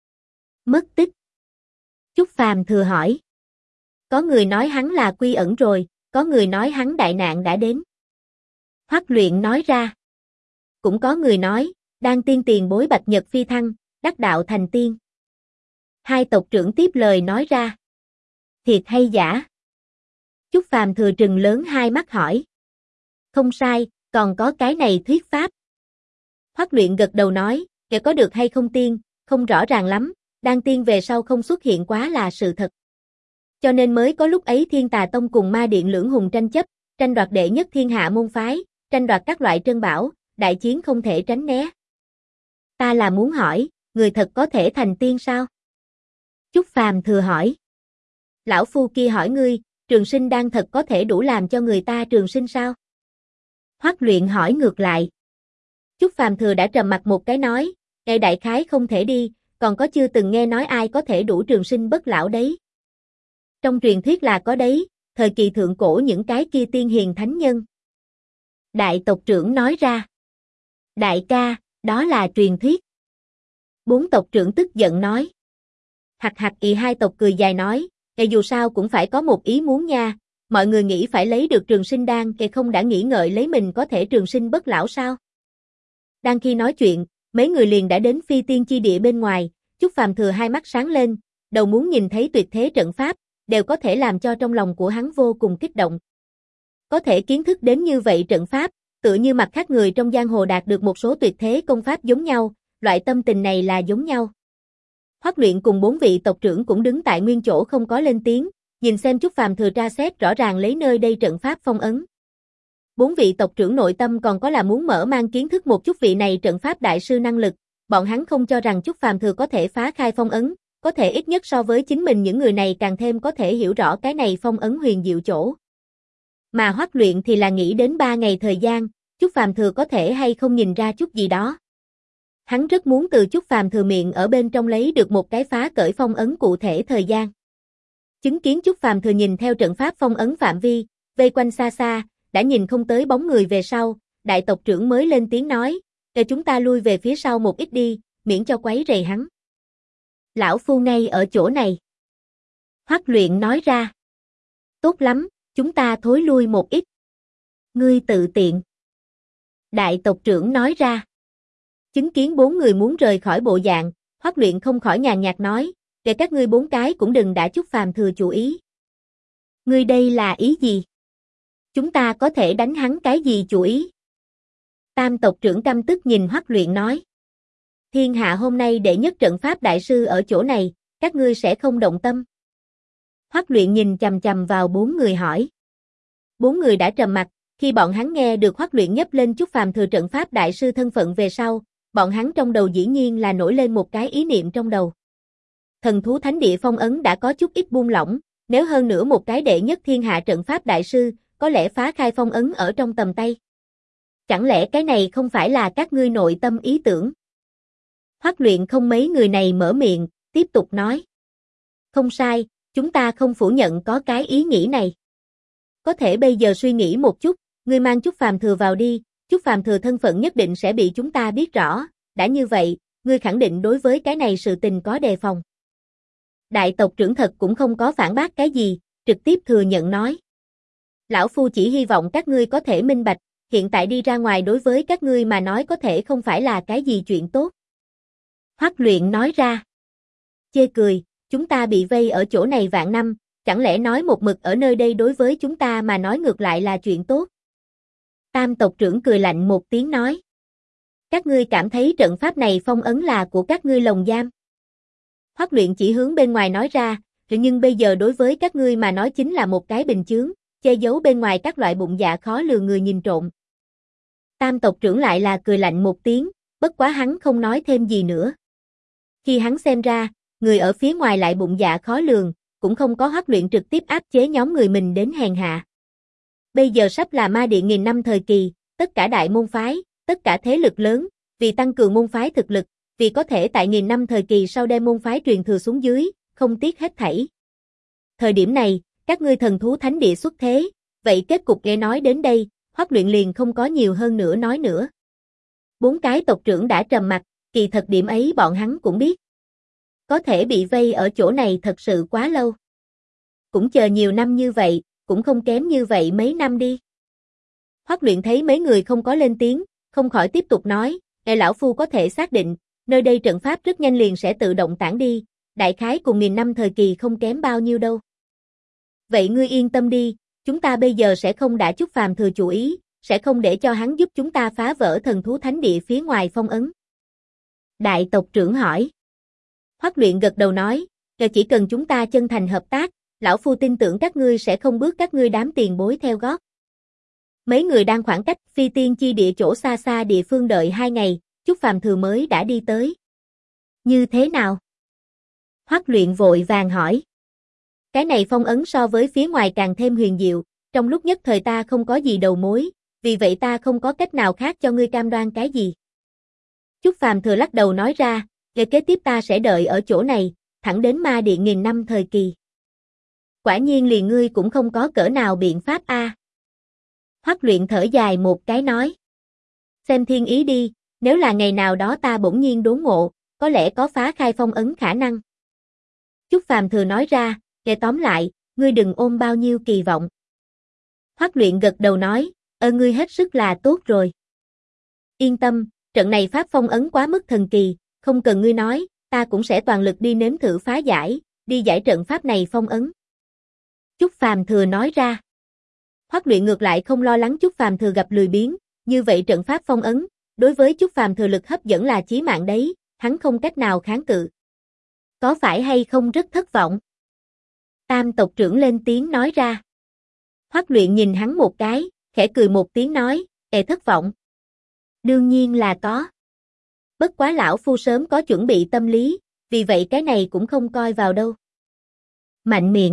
Mất tích? Chúc Phàm Thừa hỏi. Có người nói hắn là quy ẩn rồi, có người nói hắn đại nạn đã đến. Hoắc Luyện nói ra. Cũng có người nói, Đan Tiên tiền bối bạch nhật phi thăng, đắc đạo thành tiên. Hai tộc trưởng tiếp lời nói ra. Thiệt hay giả? Chúc Phàm Thừa trừng lớn hai mắt hỏi. Không sai, còn có cái này thuyết pháp. Hoắc Luyện gật đầu nói, kẻ có được hay không tiên, không rõ ràng lắm, Đan Tiên về sau không xuất hiện quá là sự thật. Cho nên mới có lúc ấy Thiên Tà Tông cùng ma điện lưỡng hùng tranh chấp, tranh đoạt đệ nhất thiên hạ môn phái, tranh đoạt các loại trân bảo, đại chiến không thể tránh né. Ta là muốn hỏi, người thật có thể thành tiên sao? Chúc Phàm Thừa hỏi. Lão phu kia hỏi ngươi, trường sinh đan thật có thể đủ làm cho người ta trường sinh sao? Hoắc Luyện hỏi ngược lại. Chúc Phàm Thừa đã trầm mặt một cái nói, nghe đại khái không thể đi, còn có chưa từng nghe nói ai có thể đủ trường sinh bất lão đấy. Trong truyền thuyết là có đấy, thời kỳ thượng cổ những cái kia tiên hiền thánh nhân. Đại tộc trưởng nói ra. Đại ca, đó là truyền thuyết. 4 tộc trưởng tức giận nói. Hạc hạc ì hai tộc cười dài nói, dù sao cũng phải có một ý muốn nha, mọi người nghĩ phải lấy được trường sinh đan, không đã nghĩ ngợi lấy mình có thể trường sinh bất lão sao? Đang khi nói chuyện, mấy người liền đã đến phi tiên chi địa bên ngoài, Chúc Phàm Thừa hai mắt sáng lên, đầu muốn nhìn thấy tuyệt thế trận pháp, đều có thể làm cho trong lòng của hắn vô cùng kích động. Có thể kiến thức đến như vậy trận pháp, tựa như mặt khác người trong giang hồ đạt được một số tuyệt thế công pháp giống nhau, loại tâm tình này là giống nhau. Hoắc Luyện cùng 4 vị tộc trưởng cũng đứng tại nguyên chỗ không có lên tiếng, Nhìn xem Chúc Phàm Thừa tra xét rõ ràng lấy nơi đây trận pháp phong ấn. 4 vị tộc trưởng nội tâm còn có là muốn mở mang kiến thức một chút vị này trận pháp đại sư năng lực, bọn hắn không cho rằng Chúc Phàm Thừa có thể phá khai phong ấn, có thể ít nhất so với chính mình những người này càng thêm có thể hiểu rõ cái này phong ấn huyền diệu chỗ. Mà Hoắc Luyện thì là nghĩ đến 3 ngày thời gian, Chúc Phàm Thừa có thể hay không nhìn ra chút gì đó. Hắn rất muốn từ Chúc Phàm Thừa miệng ở bên trong lấy được một cái phá cởi phong ấn cụ thể thời gian. Chứng kiến Chúc Phàm Thừa nhìn theo trận pháp phong ấn phạm vi, vây quanh xa xa, đã nhìn không tới bóng người về sau, đại tộc trưởng mới lên tiếng nói, để chúng ta lui về phía sau một ít đi, miễn cho quấy rầy hắn. Lão phu ngay ở chỗ này. Hoắc Luyện nói ra. Tốt lắm, chúng ta thối lui một ít. Ngươi tự tiện. Đại tộc trưởng nói ra. Chứng kiến 4 người muốn rời khỏi bộ dạng, Hoắc Luyện không khỏi nhàn nhạt nói, để các ngươi 4 cái cũng đừng đã Chúc Phàm Thừa chủ ý. Ngươi đây là ý gì? Chúng ta có thể đánh hắn cái gì chủ ý? Tam tộc trưởng căm tức nhìn Hoắc Luyện nói. Thiên hạ hôm nay đệ nhất trận pháp đại sư ở chỗ này, các ngươi sẽ không động tâm. Hoắc Luyện nhìn chằm chằm vào 4 người hỏi. 4 người đã trầm mặc, khi bọn hắn nghe được Hoắc Luyện nhấc lên Chúc Phàm Thừa trận pháp đại sư thân phận về sau, bọn hắn trong đầu dĩ nhiên là nổi lên một cái ý niệm trong đầu. Thần thú thánh địa phong ấn đã có chút ít buông lỏng, nếu hơn nữa một cái đệ nhất thiên hạ trận pháp đại sư, có lẽ phá khai phong ấn ở trong tầm tay. Chẳng lẽ cái này không phải là các ngươi nội tâm ý tưởng? Hoắc Luyện không mấy người này mở miệng, tiếp tục nói. Không sai, chúng ta không phủ nhận có cái ý nghĩ này. Có thể bây giờ suy nghĩ một chút, ngươi mang Chúc Phàm Thừa vào đi, Chúc Phàm Thừa thân phận nhất định sẽ bị chúng ta biết rõ, đã như vậy, ngươi khẳng định đối với cái này sự tình có đề phòng. Đại tộc trưởng thật cũng không có phản bác cái gì, trực tiếp thừa nhận nói. Lão phu chỉ hy vọng các ngươi có thể minh bạch, hiện tại đi ra ngoài đối với các ngươi mà nói có thể không phải là cái gì chuyện tốt. Hoắc Luyện nói ra. Chê cười, chúng ta bị vây ở chỗ này vạn năm, chẳng lẽ nói một mực ở nơi đây đối với chúng ta mà nói ngược lại là chuyện tốt. Tam tộc trưởng cười lạnh một tiếng nói. Các ngươi cảm thấy trận pháp này phong ấn là của các ngươi lồng giam. Hoắc Luyện chỉ hướng bên ngoài nói ra, nhưng bây giờ đối với các ngươi mà nói chính là một cái bình chướng, che giấu bên ngoài các loại bụng dạ khó lường người nhìn trộm. Tam tộc trưởng lại là cười lạnh một tiếng, bất quá hắn không nói thêm gì nữa. Khi hắn xem ra, người ở phía ngoài lại bụng dạ khó lường, cũng không có Hoắc Luyện trực tiếp áp chế nhóm người mình đến hèn hạ. Bây giờ sắp là ma điện 1000 năm thời kỳ, tất cả đại môn phái, tất cả thế lực lớn, vì tăng cường môn phái thực lực, vì có thể tại 1000 năm thời kỳ sau đem môn phái truyền thừa xuống dưới, không tiếc hết thảy. Thời điểm này, các ngươi thần thú thánh địa xuất thế, vậy kết cục nghe nói đến đây, Hoắc Luyện liền không có nhiều hơn nữa nói nữa. 4 cái tộc trưởng đã trầm mặt, kỳ thật điểm ấy bọn hắn cũng biết. Có thể bị vây ở chỗ này thật sự quá lâu. Cũng chờ nhiều năm như vậy, cũng không kém như vậy mấy năm đi. Hoắc Luyện thấy mấy người không có lên tiếng, không khỏi tiếp tục nói, lão phu có thể xác định, nơi đây trận pháp rất nhanh liền sẽ tự động tản đi, đại khái cùng 1000 năm thời kỳ không kém bao nhiêu đâu. Vậy ngươi yên tâm đi, chúng ta bây giờ sẽ không đã Chúc Phàm Thừa chủ ý, sẽ không để cho hắn giúp chúng ta phá vỡ thần thú thánh địa phía ngoài phong ấn. Đại tộc trưởng hỏi. Hoắc Luyện gật đầu nói, chỉ cần chúng ta chân thành hợp tác, lão phu tin tưởng các ngươi sẽ không bước các ngươi đám tiền bối theo gót. Mấy người đang khoảng cách phi tiên chi địa chỗ xa xa địa phương đợi 2 ngày, Chúc Phàm Thừa mới đã đi tới. Như thế nào? Hoắc Luyện vội vàng hỏi. Cái này phong ấn so với phía ngoài càng thêm huyền diệu, trong lúc nhất thời ta không có gì đầu mối, vì vậy ta không có cách nào khác cho ngươi cam đoan cái gì. Chúc Phàm Thừa lắc đầu nói ra, kế tiếp ta sẽ đợi ở chỗ này, thẳng đến ma điện 1000 năm thời kỳ. Quả nhiên liền ngươi cũng không có cỡ nào biện pháp a. Hoắc Luyện thở dài một cái nói. Xem thiên ý đi, nếu là ngày nào đó ta bỗng nhiên đốn ngộ, có lẽ có phá khai phong ấn khả năng. Chúc Phàm Thừa nói ra, tóm lại, ngươi đừng ôm bao nhiêu kỳ vọng. Hoắc Luyện gật đầu nói, ngươi hết sức là tốt rồi. Yên tâm, trận này pháp phong ấn quá mức thần kỳ, không cần ngươi nói, ta cũng sẽ toàn lực đi nếm thử phá giải, đi giải trận pháp này phong ấn. Chúc Phàm Thừa nói ra. Hoắc Luyện ngược lại không lo lắng Chúc Phàm Thừa gặp lười biếng, như vậy trận pháp phong ấn, đối với Chúc Phàm Thừa lực hấp dẫn là chí mạng đấy, hắn không cách nào kháng cự. Có phải hay không rất thất vọng? Tam tộc trưởng lên tiếng nói ra. Hoắc Luyện nhìn hắn một cái, khẽ cười một tiếng nói, thất vọng. Đương nhiên là có. Bất quá lão phu sớm có chuẩn bị tâm lý, vì vậy cái này cũng không coi vào đâu. Mạnh miệng.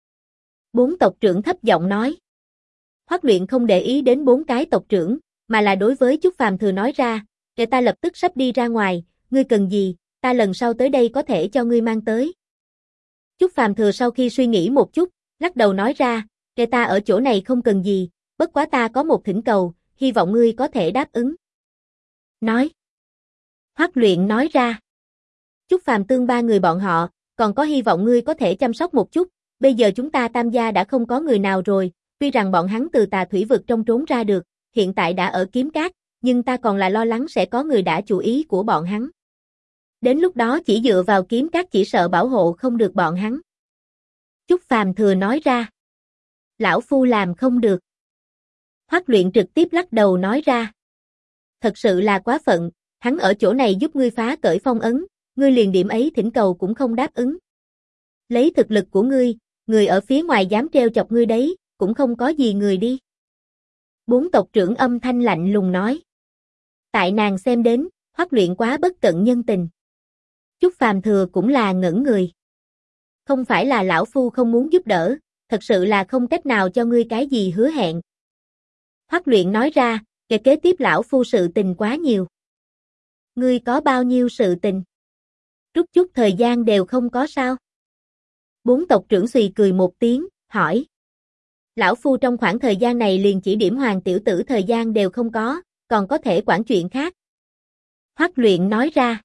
4 tộc trưởng thấp giọng nói. Hoắc Luyện không để ý đến 4 cái tộc trưởng, mà là đối với Chúc Phàm Thừa nói ra, để ta lập tức sắp đi ra ngoài, ngươi cần gì, ta lần sau tới đây có thể cho ngươi mang tới. Chúc Phàm Thừa sau khi suy nghĩ một chút, lắc đầu nói ra, để ta ở chỗ này không cần gì, bất quá ta có một thỉnh cầu, hy vọng ngươi có thể đáp ứng. Nói. Hoắc Luyện nói ra. Chúc Phàm Tương ba người bọn họ, còn có hy vọng ngươi có thể chăm sóc một chút, bây giờ chúng ta Tam gia đã không có người nào rồi, tuy rằng bọn hắn từ Tà Thủy vực trong trốn ra được, hiện tại đã ở Kiếm Cát, nhưng ta còn là lo lắng sẽ có người đã chủ ý của bọn hắn. Đến lúc đó chỉ dựa vào Kiếm Cát chỉ sợ bảo hộ không được bọn hắn. Chúc Phàm Thừa nói ra. Lão phu làm không được. Hoắc Luyện trực tiếp lắc đầu nói ra. Thật sự là quá phận, hắn ở chỗ này giúp ngươi phá cởi phong ấn, ngươi liền điểm ấy thỉnh cầu cũng không đáp ứng. Lấy thực lực của ngươi, người ở phía ngoài dám treo chọc ngươi đấy, cũng không có gì người đi. 4 tộc trưởng âm thanh lạnh lùng nói. Tại nàng xem đến, Hoắc Luyện quá bất cận nhân tình. Chúc Phàm Thừa cũng là ngẩn người. Không phải là lão phu không muốn giúp đỡ, thật sự là không cách nào cho ngươi cái gì hứa hẹn. Hoắc Luyện nói ra, kế tiếp lão phu sự tình quá nhiều. Ngươi có bao nhiêu sự tình? Rút chút thời gian đều không có sao? 4 tộc trưởng xùy cười một tiếng, hỏi. Lão phu trong khoảng thời gian này liền chỉ điểm Hoàng tiểu tử thời gian đều không có, còn có thể quản chuyện khác. Hoắc Luyện nói ra.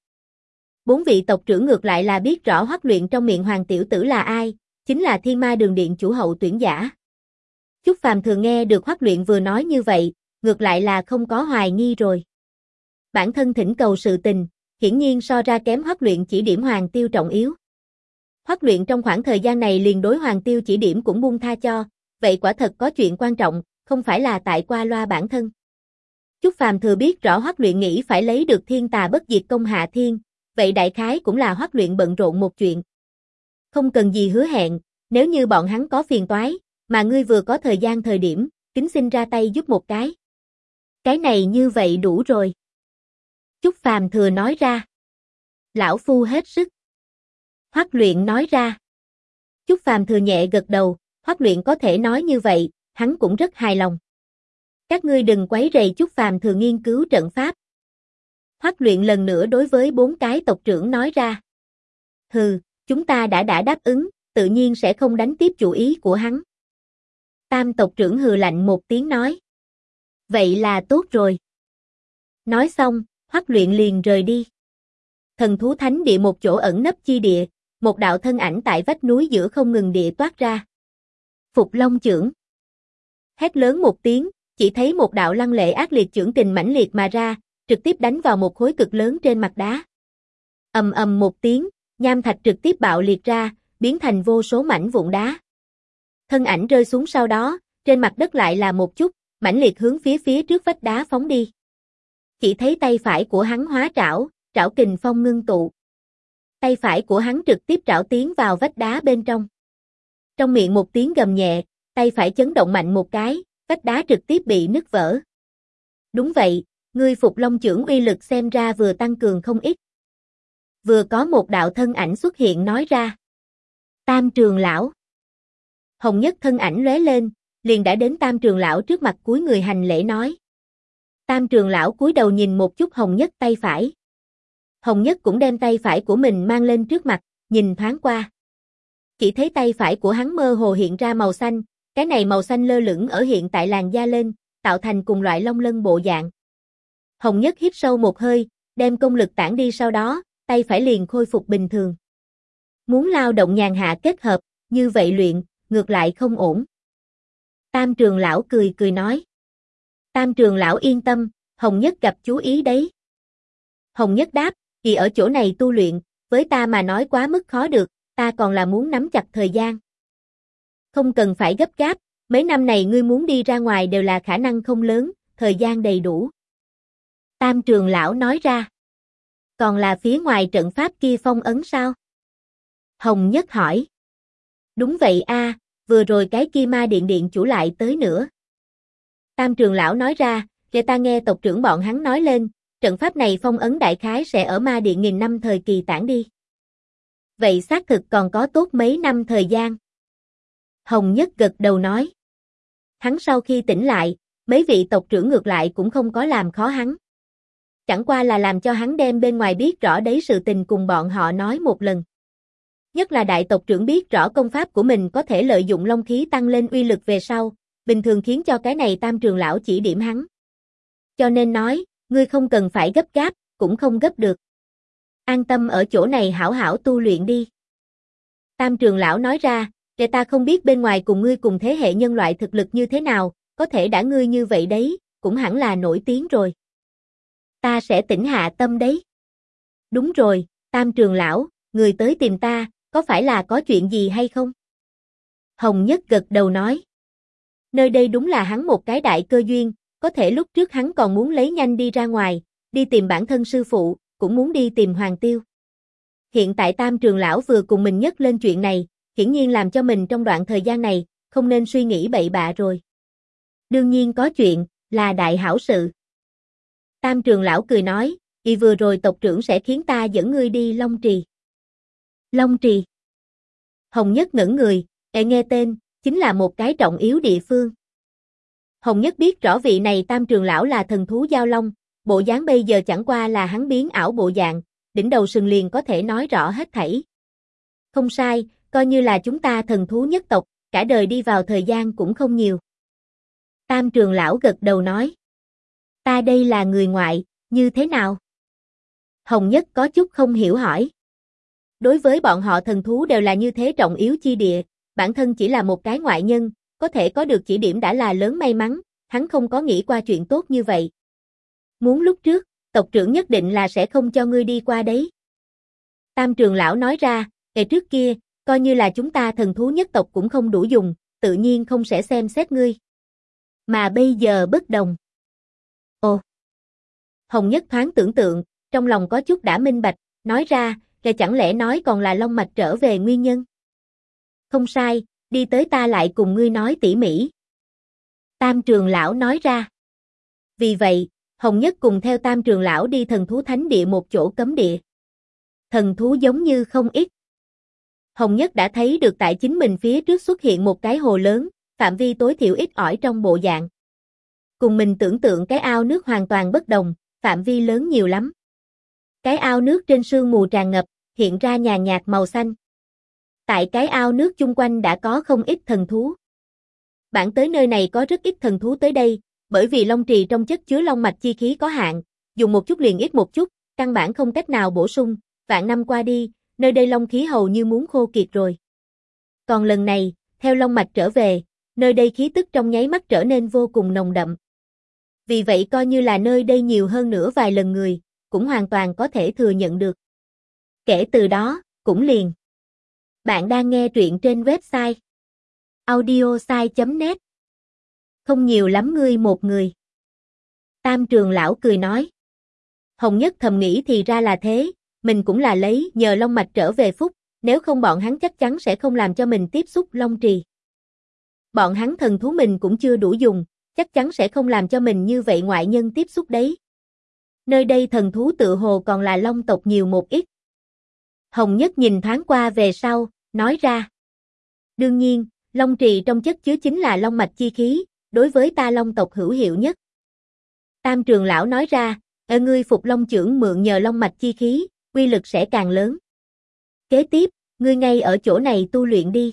4 vị tộc trưởng ngược lại là biết rõ Hoắc Luyện trong miệng Hoàng tiểu tử là ai, chính là Thiên Ma Đường Điện chủ hậu tuyển giả. Chúc Phàm Thừa nghe được Hoắc Luyện vừa nói như vậy, ngược lại là không có hoài nghi rồi. Bản thân thỉnh cầu sự tình, hiển nhiên so ra kém Hoắc Luyện chỉ điểm Hoàng Tiêu trọng yếu. Hoắc Luyện trong khoảng thời gian này liền đối Hoàng Tiêu chỉ điểm cũng buông tha cho, vậy quả thật có chuyện quan trọng, không phải là tại qua loa bản thân. Chúc Phàm Thừa biết rõ Hoắc Luyện nghĩ phải lấy được Thiên Tà Bất Diệt Công hạ thiên, vậy đại khái cũng là Hoắc Luyện bận rộn một chuyện. Không cần gì hứa hẹn, nếu như bọn hắn có phiền toái, mà ngươi vừa có thời gian thời điểm, kính xin ra tay giúp một cái. Cái này như vậy đủ rồi. Chúc Phàm Thừa nói ra. Lão phu hết sức. Hoắc Luyện nói ra. Chúc Phàm Thừa nhẹ gật đầu, Hoắc Luyện có thể nói như vậy, hắn cũng rất hài lòng. Các ngươi đừng quấy rầy Chúc Phàm Thừa nghiên cứu trận pháp. Hoắc Luyện lần nữa đối với 4 cái tộc trưởng nói ra. Hừ, chúng ta đã đáp ứng, tự nhiên sẽ không đánh tiếp chủ ý của hắn. Tam tộc trưởng hừ lạnh một tiếng nói. Vậy là tốt rồi. Nói xong, Hoắc Luyện liền rời đi. Thần thú thánh địa một chỗ ẩn nấp chi địa, một đạo thân ảnh tại vách núi giữa không ngừng địa toát ra. Phục Long chưởng. Hét lớn một tiếng, chỉ thấy một đạo lăng lệ ác liệt chưởng kình mãnh liệt mà ra, trực tiếp đánh vào một khối cực lớn trên mặt đá. Ầm ầm một tiếng, nham thạch trực tiếp bạo liệt ra, biến thành vô số mảnh vụn đá. Thân ảnh rơi xuống sau đó, trên mặt đất lại là một chút, mãnh liệt hướng phía trước vách đá phóng đi. Chỉ thấy tay phải của hắn hóa trảo, trảo kình phong ngưng tụ. Tay phải của hắn trực tiếp trảo tiến vào vách đá bên trong. Trong miệng một tiếng gầm nhẹ, tay phải chấn động mạnh một cái, vách đá trực tiếp bị nứt vỡ. Đúng vậy, ngươi Phục Long chưởng uy lực xem ra vừa tăng cường không ít. Vừa có một đạo thân ảnh xuất hiện nói ra. Tam Trường Lão. Hồng Nhất thân ảnh lóe lên, liền đã đến Tam Trường Lão trước mặt cúi người hành lễ nói. Tam Trường Lão cúi đầu nhìn một chút Hồng Nhất tay phải. Hồng Nhất cũng đem tay phải của mình mang lên trước mặt, nhìn thoáng qua. Chỉ thấy tay phải của hắn mơ hồ hiện ra màu xanh, cái này màu xanh lơ lửng ở hiện tại làn da lên, tạo thành cùng loại long lân bộ dạng. Hồng Nhất hít sâu một hơi, đem công lực tản đi sau đó, tay phải liền khôi phục bình thường. Muốn lao động nhàn hạ kết hợp, như vậy luyện, ngược lại không ổn. Tam Trường Lão cười cười nói. Tam Trường Lão yên tâm, Hồng Nhất gặp chú ý đấy. Hồng Nhất đáp, vì ở chỗ này tu luyện, với ta mà nói quá mức khó được, ta còn là muốn nắm chặt thời gian. Không cần phải gấp gáp, mấy năm này ngươi muốn đi ra ngoài đều là khả năng không lớn, thời gian đầy đủ. Tam Trường Lão nói ra. Còn là phía ngoài trận pháp kia phong ấn sao? Hồng Nhất hỏi. Đúng vậy a, vừa rồi cái kia ma điện chủ lại tới nữa. Tam trưởng lão nói ra, để ta nghe tộc trưởng bọn hắn nói lên, trận pháp này phong ấn đại khái sẽ ở ma điện 1000 năm thời kỳ tản đi. Vậy xác thực còn có tốt mấy năm thời gian. Hồng Nhất gật đầu nói. Hắn sau khi tỉnh lại, mấy vị tộc trưởng ngược lại cũng không có làm khó hắn. Chẳng qua là làm cho hắn đem bên ngoài biết rõ đấy sự tình cùng bọn họ nói một lần. Nhất là đại tộc trưởng biết rõ công pháp của mình có thể lợi dụng long khí tăng lên uy lực về sau, bình thường khiến cho cái này Tam trưởng lão chỉ điểm hắn. Cho nên nói, ngươi không cần phải gấp gáp, cũng không gấp được. An tâm ở chỗ này hảo hảo tu luyện đi. Tam trưởng lão nói ra, để ta không biết bên ngoài cùng ngươi cùng thế hệ nhân loại thực lực như thế nào, có thể đã ngươi như vậy đấy, cũng hẳn là nổi tiếng rồi. Ta sẽ tỉnh hạ tâm đấy. Đúng rồi, Tam trưởng lão, người tới tìm ta, có phải là có chuyện gì hay không? Hồng Nhất gật đầu nói. Nơi đây đúng là hắn một cái đại cơ duyên, có thể lúc trước hắn còn muốn lấy nhanh đi ra ngoài, đi tìm bản thân sư phụ, cũng muốn đi tìm Hoàng Tiêu. Hiện tại Tam trưởng lão vừa cùng mình nhắc lên chuyện này, hiển nhiên làm cho mình trong đoạn thời gian này, không nên suy nghĩ bậy bạ rồi. Đương nhiên có chuyện, là đại hảo sự. Tam trưởng lão cười nói, vì vừa rồi tộc trưởng sẽ khiến ta dẫn ngươi đi Long Trì. Long Trì. Hồng Nhất ngẩn người, nghe tên, chính là một cái trọng yếu địa phương. Hồng Nhất biết rõ vị này Tam trưởng lão là thần thú giao long, bộ dáng bây giờ chẳng qua là hắn biến ảo bộ dạng, đỉnh đầu sừng liền có thể nói rõ hết thảy. Không sai, coi như là chúng ta thần thú nhất tộc, cả đời đi vào thời gian cũng không nhiều. Tam trưởng lão gật đầu nói. Ta đây là người ngoại, như thế nào? Hồng Nhất có chút không hiểu hỏi. Đối với bọn họ thần thú đều là như thế trọng yếu chi địa, bản thân chỉ là một cái ngoại nhân, có thể có được chỉ điểm đã là lớn may mắn, hắn không có nghĩ qua chuyện tốt như vậy. Muốn lúc trước, tộc trưởng nhất định là sẽ không cho ngươi đi qua đấy. Tam trưởng lão nói ra, ngày trước kia, coi như là chúng ta thần thú nhất tộc cũng không đủ dùng, tự nhiên không sẽ xem xét ngươi. Mà bây giờ bất đồng. Ồ! Hồng Nhất thoáng tưởng tượng, trong lòng có chút đã minh bạch, nói ra, kẻ chẳng lẽ nói còn là long mạch trở về nguyên nhân. Không sai, đi tới ta lại cùng ngươi nói tỉ mỉ. Tam trưởng lão nói ra. Vì vậy, Hồng Nhất cùng theo Tam trưởng lão đi thần thú thánh địa một chỗ cấm địa. Thần thú giống như không ít. Hồng Nhất đã thấy được tại chính mình phía trước xuất hiện một cái hồ lớn, phạm vi tối thiểu ít ỏi trong bộ dạng. Cùng mình tưởng tượng cái ao nước hoàn toàn bất đồng, phạm vi lớn nhiều lắm. Cái ao nước trên sương mù tràn ngập, hiện ra nhàn nhạt màu xanh. Tại cái ao nước chung quanh đã có không ít thần thú. Bản tới nơi này có rất ít thần thú tới đây, bởi vì long trì trong chất chứa long mạch chi khí có hạn, dùng một chút liền ít một chút, căn bản không cách nào bổ sung, vạn năm qua đi, nơi đây long khí hầu như muốn khô kiệt rồi. Còn lần này, theo long mạch trở về, nơi đây khí tức trong nháy mắt trở nên vô cùng nồng đậm. Vì vậy coi như là nơi đây nhiều hơn nữa vài lần người, cũng hoàn toàn có thể thừa nhận được. Kể từ đó, cũng liền. Bạn đang nghe truyện trên website audiosai.net. Không nhiều lắm ngươi một người. Tam trưởng lão cười nói. Hồng Nhất thầm nghĩ thì ra là thế, mình cũng là lấy nhờ long mạch trở về phúc, nếu không bọn hắn chắc chắn sẽ không làm cho mình tiếp xúc long trì. Bọn hắn thần thú mình cũng chưa đủ dùng, chắc chắn sẽ không làm cho mình như vậy ngoại nhân tiếp xúc đấy. Nơi đây thần thú tự hồ còn là long tộc nhiều một ít. Hồng Nhất nhìn thoáng qua về sau, nói ra. Đương nhiên, long trì trong chất chứa chính là long mạch chi khí, đối với ta long tộc hữu hiệu nhất. Tam trưởng lão nói ra, ngươi phục long chưởng mượn nhờ long mạch chi khí, uy lực sẽ càng lớn. Kế tiếp, ngươi ngay ở chỗ này tu luyện đi.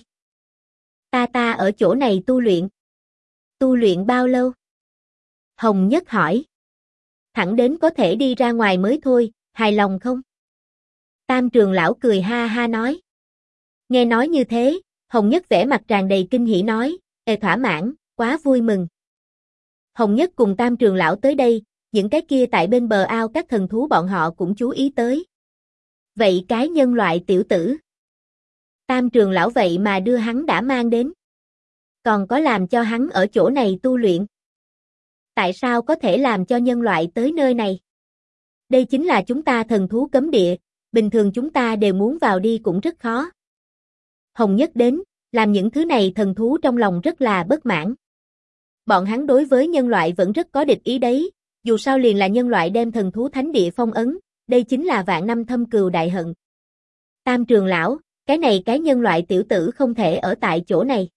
Ta ở chỗ này tu luyện. Tu luyện bao lâu? Hồng Nhất hỏi. Thẳng đến có thể đi ra ngoài mới thôi, hài lòng không? Tam trưởng lão cười ha ha nói. Nghe nói như thế, Hồng Nhất vẻ mặt tràn đầy kinh hỉ nói, thỏa mãn, quá vui mừng. Hồng Nhất cùng Tam trưởng lão tới đây, những cái kia tại bên bờ ao các thần thú bọn họ cũng chú ý tới. Vậy cái nhân loại tiểu tử. Tam trưởng lão vậy mà đưa hắn đã mang đến. Còn có làm cho hắn ở chỗ này tu luyện. Tại sao có thể làm cho nhân loại tới nơi này? Đây chính là chúng ta thần thú cấm địa, bình thường chúng ta đều muốn vào đi cũng rất khó. Hồng Nhất đến, làm những thứ này thần thú trong lòng rất là bất mãn. Bọn hắn đối với nhân loại vẫn rất có địch ý đấy, dù sao liền là nhân loại đem thần thú thánh địa phong ấn, đây chính là vạn năm thâm cừu đại hận. Tam trưởng lão, cái nhân loại tiểu tử không thể ở tại chỗ này.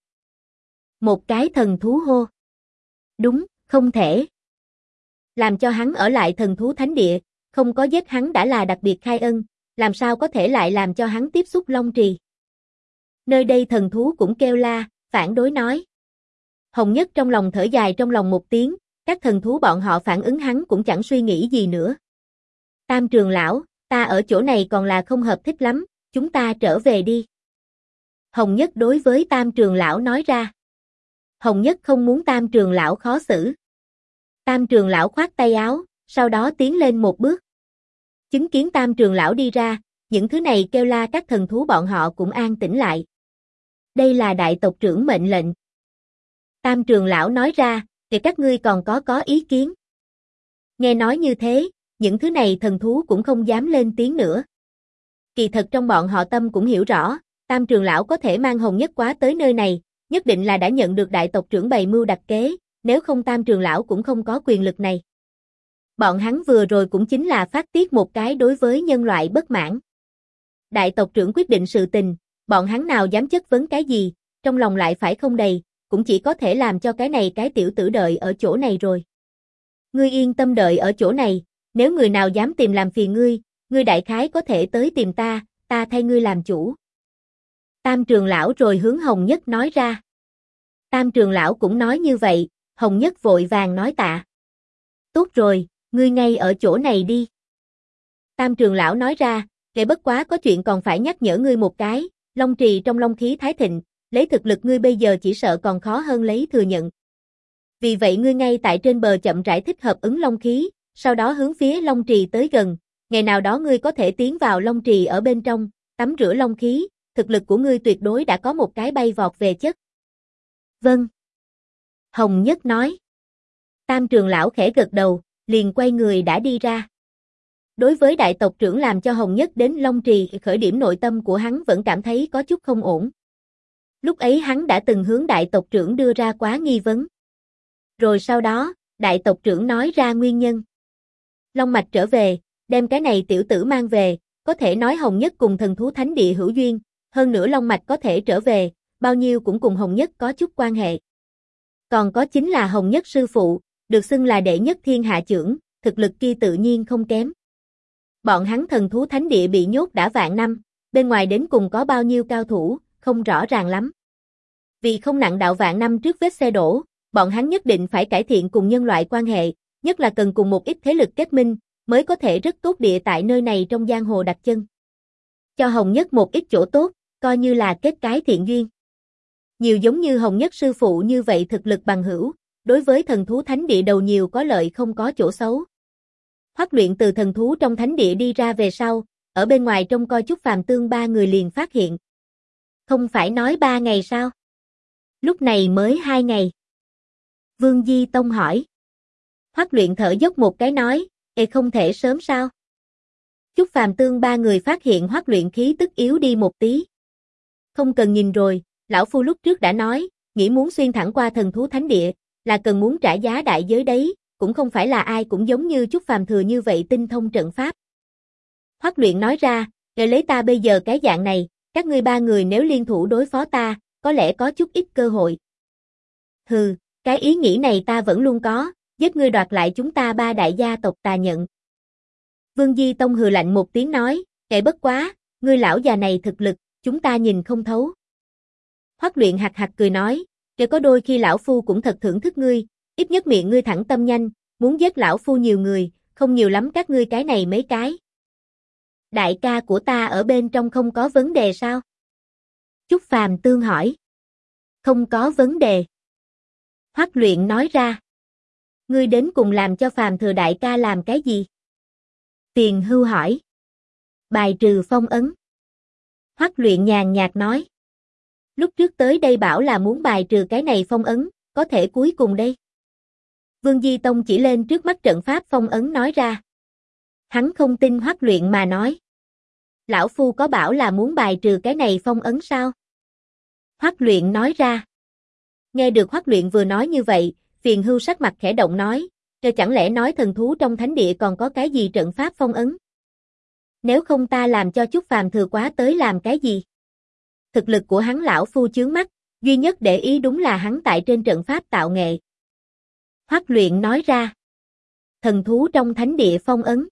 Một cái thần thú hô. Đúng, không thể. Làm cho hắn ở lại thần thú thánh địa, không có giết hắn đã là đặc biệt khai ân, làm sao có thể lại làm cho hắn tiếp xúc Long Trì. Nơi đây thần thú cũng kêu la, phản đối nói. Hồng Nhất trong lòng thở dài trong lòng một tiếng, các thần thú bọn họ phản ứng hắn cũng chẳng suy nghĩ gì nữa. Tam trưởng lão, ta ở chỗ này còn là không hợp thích lắm, chúng ta trở về đi. Hồng Nhất đối với Tam trưởng lão nói ra. Hồng Nhất không muốn Tam trưởng lão khó xử. Tam trưởng lão khoát tay áo, sau đó tiến lên một bước. Chứng kiến Tam trưởng lão đi ra, những thứ này kêu la các thần thú bọn họ cũng an tĩnh lại. Đây là đại tộc trưởng mệnh lệnh. Tam trưởng lão nói ra, thì các ngươi còn có ý kiến. Nghe nói như thế, những thứ này thần thú cũng không dám lên tiếng nữa. Kỳ thật trong bọn họ tâm cũng hiểu rõ, Tam trưởng lão có thể mang Hồng Nhất quá tới nơi này, nhất định là đã nhận được đại tộc trưởng bày mưu đặt kế, nếu không Tam trưởng lão cũng không có quyền lực này. Bọn hắn vừa rồi cũng chính là phát tiết một cái đối với nhân loại bất mãn. Đại tộc trưởng quyết định sự tình, bọn hắn nào dám chất vấn cái gì, trong lòng lại phải không đầy, cũng chỉ có thể làm cho cái tiểu tử đợi ở chỗ này rồi. Ngươi yên tâm đợi ở chỗ này, nếu người nào dám tìm làm phiền ngươi đại khái có thể tới tìm ta thay ngươi làm chủ. Tam trưởng lão rồi hướng Hồng Nhất nói ra. Tam trưởng lão cũng nói như vậy, Hồng Nhất vội vàng nói tạ. Tốt rồi, ngươi ngay ở chỗ này đi. Tam trưởng lão nói ra, kể bất quá có chuyện còn phải nhắc nhở ngươi một cái, Long Trì trong long khí thái thịnh, lấy thực lực ngươi bây giờ chỉ sợ còn khó hơn lấy thừa nhận. Vì vậy ngươi ngay tại trên bờ chậm rãi thích hợp ứng long khí, sau đó hướng phía Long Trì tới gần, ngày nào đó ngươi có thể tiến vào Long Trì ở bên trong, tắm rửa long khí, thực lực của ngươi tuyệt đối đã có một cái bay vọt về chất. Vâng. Hồng Nhất nói. Tam trưởng lão khẽ gật đầu, liền quay người đã đi ra. Đối với đại tộc trưởng làm cho Hồng Nhất đến Long Trì khởi điểm nội tâm của hắn vẫn cảm thấy có chút không ổn. Lúc ấy hắn đã từng hướng đại tộc trưởng đưa ra quá nghi vấn. Rồi sau đó, đại tộc trưởng nói ra nguyên nhân. Long mạch trở về, đem cái này tiểu tử mang về, có thể nói Hồng Nhất cùng thần thú thánh địa hữu duyên, hơn nữa Long mạch có thể trở về, bao nhiêu cũng cùng Hồng Nhất có chút quan hệ. Còn có chính là Hồng Nhất sư phụ, được xưng là đệ nhất thiên hạ trưởng, thực lực kia tự nhiên không kém. Bọn hắn thần thú thánh địa bị nhốt đã vạn năm, bên ngoài đến cùng có bao nhiêu cao thủ, không rõ ràng lắm. Vì không nặng đạo vạn năm trước vết xe đổ, bọn hắn nhất định phải cải thiện cùng nhân loại quan hệ, nhất là cần cùng một ít thế lực kết minh, mới có thể rất tốt địa tại nơi này trong giang hồ đặt chân. Cho Hồng Nhất một ít chỗ tốt, coi như là kết cái thiện duyên. Nhiều giống như Hồng Nhất sư phụ như vậy thực lực bằng hữu, đối với thần thú thánh địa đầu nhiều có lợi không có chỗ xấu. Hoắc Luyện từ thần thú trong thánh địa đi ra về sau, ở bên ngoài trông coi Chúc Phàm Tương ba người liền phát hiện. Không phải nói 3 ngày sao? Lúc này mới 2 ngày. Vương Di Tông hỏi. Hoắc Luyện thở dốc một cái nói, không thể sớm sao? Chúc Phàm Tương ba người phát hiện Hoắc Luyện khí tức yếu đi một tí. Không cần nhìn rồi, lão phu lúc trước đã nói, nghĩ muốn xuyên thẳng qua thần thú thánh địa, là cần muốn trả giá đại giới đấy, cũng không phải là ai cũng giống như Chúc Phàm Thừa như vậy tinh thông trận pháp. Hoắc Luyện nói ra, lấy ta bây giờ cái dạng này, các ngươi 3 người nếu liên thủ đối phó ta, có lẽ có chút ít cơ hội. Hừ, cái ý nghĩ này ta vẫn luôn có, giết ngươi đoạt lại chúng ta 3 đại gia tộc ta nhận. Vương Di Tông hừ lạnh một tiếng nói, bất quá, ngươi lão già này thực lực, chúng ta nhìn không thấu. Hoắc Luyện hạc hạc cười nói, có đôi khi lão phu cũng thật thưởng thức ngươi, ít nhất miệng ngươi thẳng tâm nhanh, muốn giết lão phu nhiều người, không nhiều lắm các ngươi cái này mấy cái. Đại ca của ta ở bên trong không có vấn đề sao? Chúc Phàm Tương hỏi. Không có vấn đề. Hoắc Luyện nói ra. Ngươi đến cùng làm cho Phàm Thừa đại ca làm cái gì? Tiền Hưu hỏi. Bài trừ phong ấn. Hoắc Luyện nhàn nhạt nói. Lúc trước tới đây bảo là muốn bài trừ cái này phong ấn, có thể cuối cùng đây. Vương Di Tông chỉ lên trước mắt trận pháp phong ấn nói ra. Hắn không tin Hoắc Luyện mà nói. Lão phu có bảo là muốn bài trừ cái này phong ấn sao? Hoắc Luyện nói ra. Nghe được Hoắc Luyện vừa nói như vậy, Phiền Hưu sắc mặt khẽ động nói, chẳng lẽ nói thần thú trong thánh địa còn có cái gì trận pháp phong ấn? Nếu không ta làm cho chút phàm thừa quá tới làm cái gì? Thực lực của hắn lão phu chướng mắt, duy nhất để ý đúng là hắn tại trên trận pháp tạo nghệ. Hoắc Luyện nói ra. Thần thú trong thánh địa phong ấn.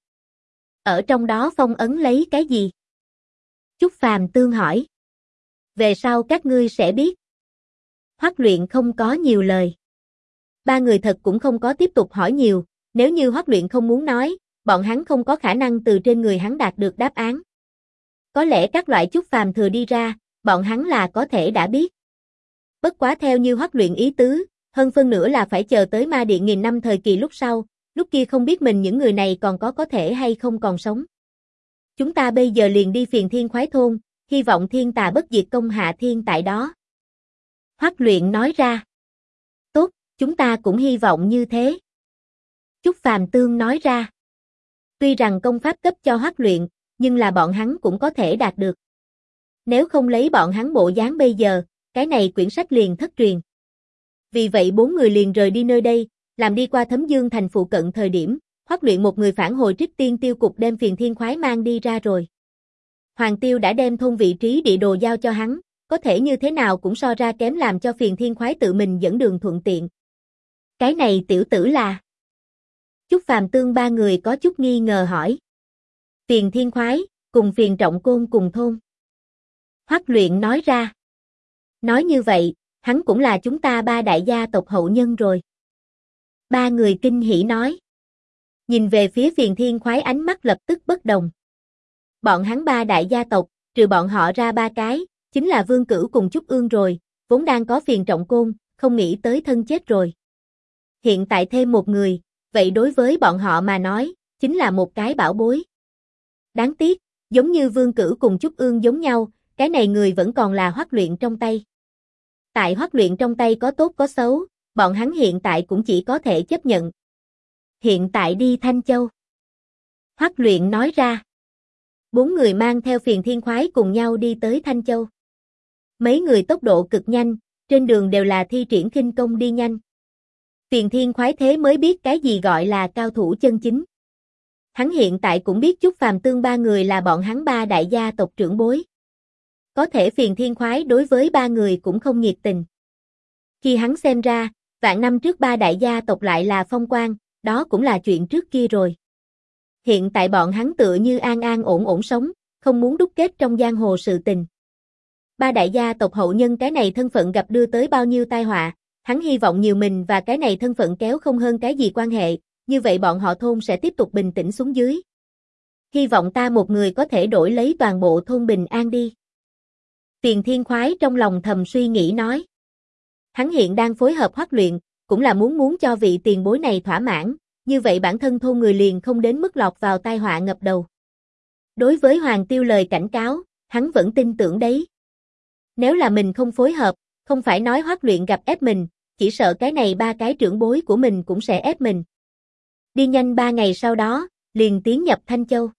Ở trong đó phong ấn lấy cái gì? Chúc Phàm Tương hỏi. Về sau các ngươi sẽ biết. Hoắc Luyện không có nhiều lời. Ba người thật cũng không có tiếp tục hỏi nhiều, nếu như Hoắc Luyện không muốn nói, bọn hắn không có khả năng từ trên người hắn đạt được đáp án. Có lẽ các loại chút phàm thừa đi ra, bọn hắn là có thể đã biết. Bất quá theo như Hoắc Luyện ý tứ, hơn phân nửa là phải chờ tới ma điện nghìn năm thời kỳ lúc sau, lúc kia không biết mình những người này còn có thể hay không còn sống. Chúng ta bây giờ liền đi Phiền Thiên Khoái thôn, hy vọng thiên tà bất diệt công hạ thiên tại đó. Hoắc Luyện nói ra. Tốt, chúng ta cũng hy vọng như thế. Chúc Phàm Tương nói ra. Tuy rằng công pháp cấp cho Hoắc Luyện, nhưng là bọn hắn cũng có thể đạt được. Nếu không lấy bọn hắn bộ dáng bây giờ, cái này quyển sách liền thất truyền. Vì vậy bốn người liền rời đi nơi đây, làm đi qua Thấm Dương thành phụ cận thời điểm, Hoắc Luyện một người phản hồi Trích Tiên Tiêu cục đem Phiền Thiên Khoái mang đi ra rồi. Hoàng Tiêu đã đem thôn vị trí địa đồ giao cho hắn, có thể như thế nào cũng so ra kém làm cho Phiền Thiên Khoái tự mình dẫn đường thuận tiện. Cái này tiểu tử là... Chúc Phàm Tương ba người có chút nghi ngờ hỏi. Phiền Thiên Khoái, cùng Phiền Trọng Côn cùng thôn. Hoắc Luyện nói ra. Nói như vậy, hắn cũng là chúng ta ba đại gia tộc hậu nhân rồi. Ba người kinh hỉ nói. Nhìn về phía Phiền Thiên Khoái ánh mắt lập tức bất đồng. Bọn hắn ba đại gia tộc, trừ bọn họ ra ba cái, chính là Vương Cửu cùng Trúc Ương rồi, vốn đang có Phiền Trọng Côn, không nghĩ tới thân chết rồi. Hiện tại thêm một người, vậy đối với bọn họ mà nói, chính là một cái bảo bối. Đáng tiếc, giống như Vương Cửu cùng Trúc Ương giống nhau, cái này người vẫn còn là Hoắc Luyện trong tay. Tại Hoắc Luyện trong tay có tốt có xấu, bọn hắn hiện tại cũng chỉ có thể chấp nhận. Hiện tại đi Thanh Châu. Hoắc Luyện nói ra. Bốn người mang theo Phiền Thiên Khoái cùng nhau đi tới Thanh Châu. Mấy người tốc độ cực nhanh, trên đường đều là thi triển khinh công đi nhanh. Phiền Thiên Khoái thế mới biết cái gì gọi là cao thủ chân chính. Hắn hiện tại cũng biết Chúc Phàm Tương ba người là bọn hắn ba đại gia tộc trưởng bối. Có thể Phiền Thiên Khoái đối với ba người cũng không nhiệt tình. Khi hắn xem ra, vạn năm trước ba đại gia tộc lại là phong quan, đó cũng là chuyện trước kia rồi. Hiện tại bọn hắn tựa như an an ổn ổn sống, không muốn đúc kết trong giang hồ sự tình. Ba đại gia tộc hậu nhân cái này thân phận gặp đưa tới bao nhiêu tai họa, hắn hy vọng nhiều mình và cái này thân phận kéo không hơn cái gì quan hệ, như vậy bọn họ thôn sẽ tiếp tục bình tĩnh xuống dưới. Hy vọng ta một người có thể đổi lấy toàn bộ thôn bình an đi. Phiền Thiên Khoái trong lòng thầm suy nghĩ nói. Hắn hiện đang phối hợp Hoắc Luyện, cũng là muốn cho vị tiền bối này thỏa mãn, như vậy bản thân thôn người liền không đến mức lọt vào tai họa ngập đầu. Đối với Hoàng Tiêu lời cảnh cáo, hắn vẫn tin tưởng đấy. Nếu là mình không phối hợp, không phải nói Hoắc Luyện gặp ép mình, chỉ sợ cái này ba cái trưởng bối của mình cũng sẽ ép mình. Đi nhanh 3 ngày sau đó, liền tiến nhập Thanh Châu.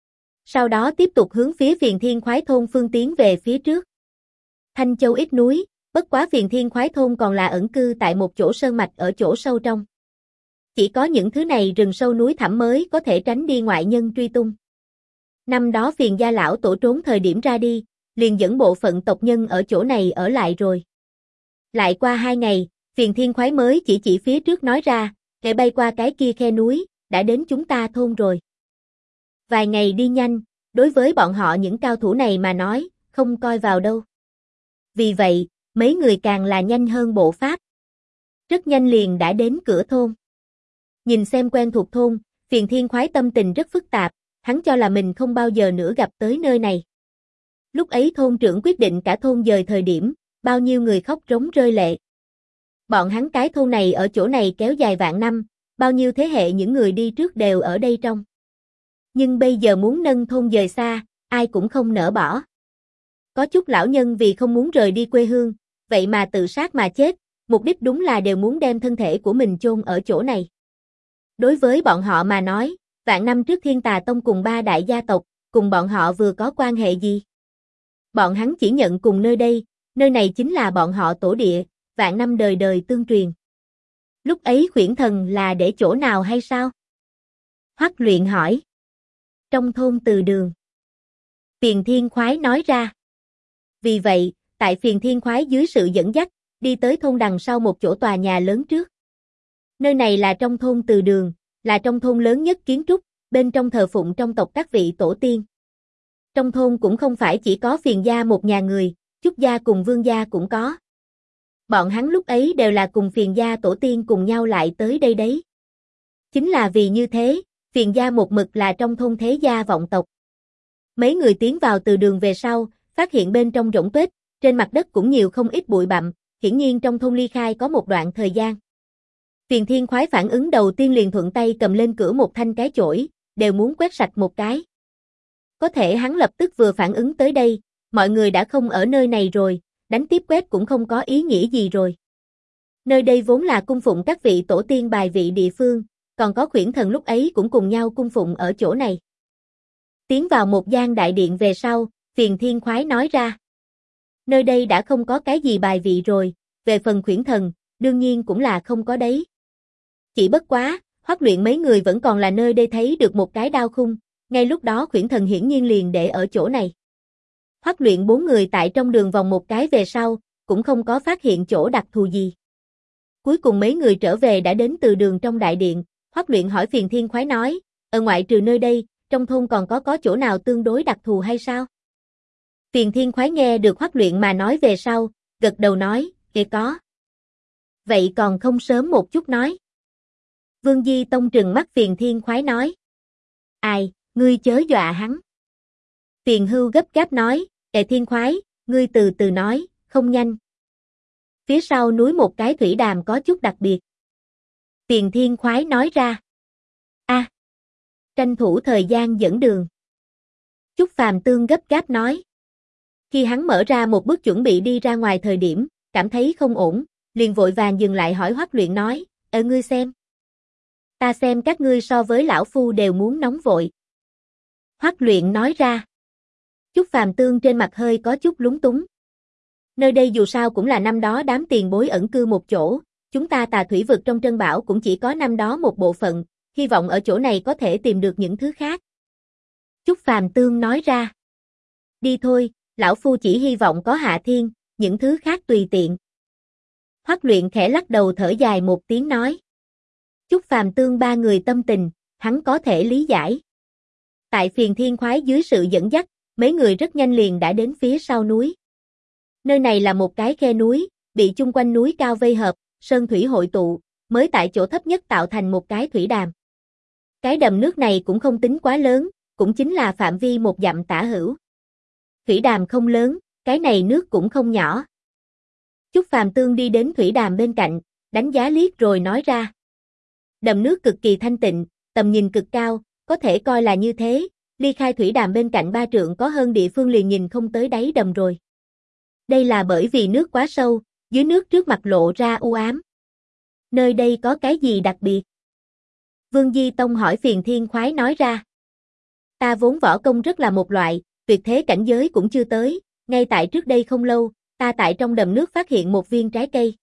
Sau đó tiếp tục hướng phía Phiền Thiên Khoái thôn phương tiến về phía trước. Thanh Châu ít núi, bất quá Phiền Thiên Khoái thôn còn là ẩn cư tại một chỗ sơn mạch ở chỗ sâu trong. Chỉ có những thứ này rừng sâu núi thẳm mới có thể tránh đi ngoại nhân truy tung. Năm đó Phiền gia lão tổ trốn thời điểm ra đi, liền dẫn bộ phận tộc nhân ở chỗ này ở lại rồi. Lại qua 2 ngày, Phiền Thiên Khoái mới chỉ phía trước nói ra, kẻ bay qua cái kia khe núi, đã đến chúng ta thôn rồi. Vài ngày đi nhanh, đối với bọn họ những cao thủ này mà nói, không coi vào đâu. Vì vậy, mấy người càng là nhanh hơn bộ pháp. Rất nhanh liền đã đến cửa thôn. Nhìn xem quen thuộc thôn, Phiền Thiên Khoái tâm tình rất phức tạp, hắn cho là mình không bao giờ nữa gặp tới nơi này. Lúc ấy thôn trưởng quyết định cả thôn dời thời điểm, bao nhiêu người khóc rống rơi lệ. Bọn hắn cái thôn này ở chỗ này kéo dài vạn năm, bao nhiêu thế hệ những người đi trước đều ở đây trong. Nhưng bây giờ muốn nâng thôn dời xa, ai cũng không nỡ bỏ. Có chút lão nhân vì không muốn rời đi quê hương, vậy mà tự sát mà chết, mục đích đúng là đều muốn đem thân thể của mình chôn ở chỗ này. Đối với bọn họ mà nói, vạn năm trước Thiên Tà Tông cùng ba đại gia tộc, cùng bọn họ vừa có quan hệ gì? Bọn hắn chỉ nhận cùng nơi đây, Nơi này chính là bọn họ tổ địa, vạn năm đời đời tương truyền. Lúc ấy khuyển thần là để chỗ nào hay sao? Hoắc Luyện hỏi. Trong thôn Từ Đường. Phiền Thiên Khoái nói ra. Vì vậy, tại Phiền Thiên Khoái dưới sự dẫn dắt, đi tới thôn đằng sau một chỗ tòa nhà lớn trước. Nơi này là trong thôn Từ Đường, là trong thôn lớn nhất kiến trúc, bên trong thờ phụng trong tộc các vị tổ tiên. Trong thôn cũng không phải chỉ có Phiền gia một nhà người, Chúc gia cùng Vương gia cũng có. Bọn hắn lúc ấy đều là cùng Phiền gia tổ tiên cùng nhau lại tới đây đấy. Chính là vì như thế, Phiền gia một mực là trong thôn thế gia vọng tộc. Mấy người tiến vào Từ Đường về sau, phát hiện bên trong rỗng tuếch, trên mặt đất cũng nhiều không ít bụi bặm, hiển nhiên trong thôn ly khai có một đoạn thời gian. Phiền Thiên Khoái phản ứng đầu tiên liền thuận tay cầm lên cửa một thanh cái chổi, đều muốn quét sạch một cái. Có thể hắn lập tức vừa phản ứng tới đây, mọi người đã không ở nơi này rồi, đánh tiếp quét cũng không có ý nghĩa gì rồi. Nơi đây vốn là cung phụng các vị tổ tiên bài vị địa phương, còn có khuyển thần lúc ấy cũng cùng nhau cung phụng ở chỗ này. Tiến vào một gian đại điện về sau, Phiền Thiên Khoái nói ra. Nơi đây đã không có cái gì bài vị rồi, về phần khuyển thần, đương nhiên cũng là không có đấy. Chỉ bất quá, Hoắc Luyện mấy người vẫn còn là nơi đây thấy được một cái đao khung, ngay lúc đó khuyển thần hiển nhiên liền để ở chỗ này. Hoắc Luyện 4 người tại trong đường vòng một cái về sau, cũng không có phát hiện chỗ đặc thù gì. Cuối cùng mấy người trở về đã đến Từ Đường trong đại điện, Hoắc Luyện hỏi Phiền Thiên Khoái nói, ở ngoại trừ nơi đây, trong thôn còn có chỗ nào tương đối đặc thù hay sao? Phiền Thiên Khoái nghe được Hoắc Luyện mà nói về sau, gật đầu nói, có. Vậy còn không sớm một chút nói. Vương Di Tông trừng mắt Phiền Thiên Khoái nói. Ai, ngươi chớ dọa hắn. Phiền Hưu gấp gáp nói, Thiên Khoái, ngươi từ từ nói, không nhanh. Phía sau núi một cái thủy đàm có chút đặc biệt. Phiền Thiên Khoái nói ra. Tranh thủ thời gian dẫn đường. Chúc Phàm Tương gấp gáp nói. Khi hắn mở ra một bước chuẩn bị đi ra ngoài thời điểm, cảm thấy không ổn, liền vội vàng dừng lại hỏi Hoắc Luyện nói, ngươi xem. Ta xem các ngươi so với lão phu đều muốn nóng vội. Hoắc Luyện nói ra. Chúc Phàm Tương trên mặt hơi có chút lúng túng. Nơi đây dù sao cũng là năm đó đám tiền bối ẩn cư một chỗ, chúng ta Tà Thủy vực trong Trân Bảo cũng chỉ có năm đó một bộ phận, hy vọng ở chỗ này có thể tìm được những thứ khác. Chúc Phàm Tương nói ra. Đi thôi, lão phu chỉ hy vọng có Hạ Thiên, những thứ khác tùy tiện. Hoắc Luyện khẽ lắc đầu thở dài một tiếng nói. Chúc Phàm Tương ba người tâm tình, hắn có thể lý giải. Tại Phiền Thiên Khoái dưới sự dẫn dắt, mấy người rất nhanh liền đã đến phía sau núi. Nơi này là một cái khe núi, bị chung quanh núi cao vây hợp, sơn thủy hội tụ, mới tại chỗ thấp nhất tạo thành một cái thủy đàm. Cái đầm nước này cũng không tính quá lớn, cũng chính là phạm vi một dặm tả hữu. Thủy đàm không lớn, cái này nước cũng không nhỏ. Chúc Phàm Tương đi đến thủy đàm bên cạnh, đánh giá liếc rồi nói ra. Đầm nước cực kỳ thanh tịnh, tầm nhìn cực cao, có thể coi là như thế, ly khai thủy đàm bên cạnh 3 trượng có hơn địa phương liền nhìn không tới đáy đầm rồi. Đây là bởi vì nước quá sâu, dưới nước trước mặt lộ ra u ám. Nơi đây có cái gì đặc biệt? Vương Di Tông hỏi Phiền Thiên Khoái nói ra. Ta vốn võ công rất là một loại, tuyệt thế cảnh giới cũng chưa tới, ngay tại trước đây không lâu, ta tại trong đầm nước phát hiện một viên trái cây.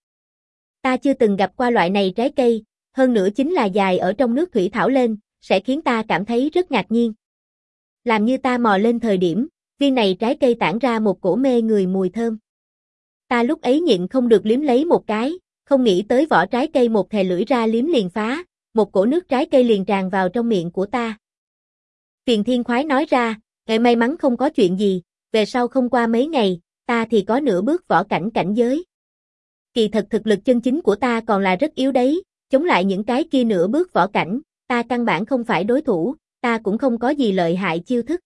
Ta chưa từng gặp qua loại này trái cây, hơn nữa chính là dài ở trong nước thủy thảo lên, sẽ khiến ta cảm thấy rất ngạc nhiên. Làm như ta mò lên thời điểm, viên này trái cây tản ra một cổ mê người mùi thơm. Ta lúc ấy nhịn không được liếm lấy một cái, không nghĩ tới vỏ trái cây một thè lưỡi ra liếm liền phá, một cổ nước trái cây liền tràn vào trong miệng của ta. Phiền Thiên Khoái nói ra, may mắn không có chuyện gì, về sau không qua mấy ngày, ta thì có nửa bước võ cảnh cảnh giới. Kỳ thật thực lực chân chính của ta còn là rất yếu đấy, chống lại những cái kia nửa bước võ cảnh, ta căn bản không phải đối thủ, ta cũng không có gì lợi hại chiêu thức.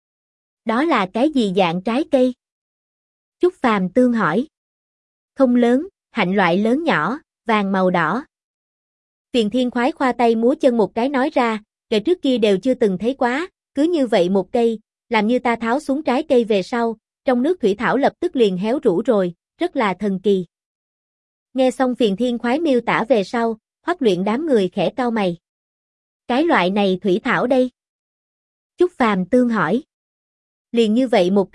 Đó là cái gì dạng trái cây? Chúc Phàm Tương hỏi. Không lớn, hạnh loại lớn nhỏ, vàng màu đỏ. Phiền Thiên Khoái khoa tay múa chân một cái nói ra, kể trước kia đều chưa từng thấy quá, cứ như vậy một cây, làm như ta tháo xuống trái cây về sau, trong nước thủy thảo lập tức liền héo rũ rồi, rất là thần kỳ. Nghe xong Phiền Thiên Khoái miêu tả về sau, Hoắc Luyện đám người khẽ cau mày. Cái loại này thủy thảo đây? Chúc Phàm Tương hỏi. Liền như vậy một cây,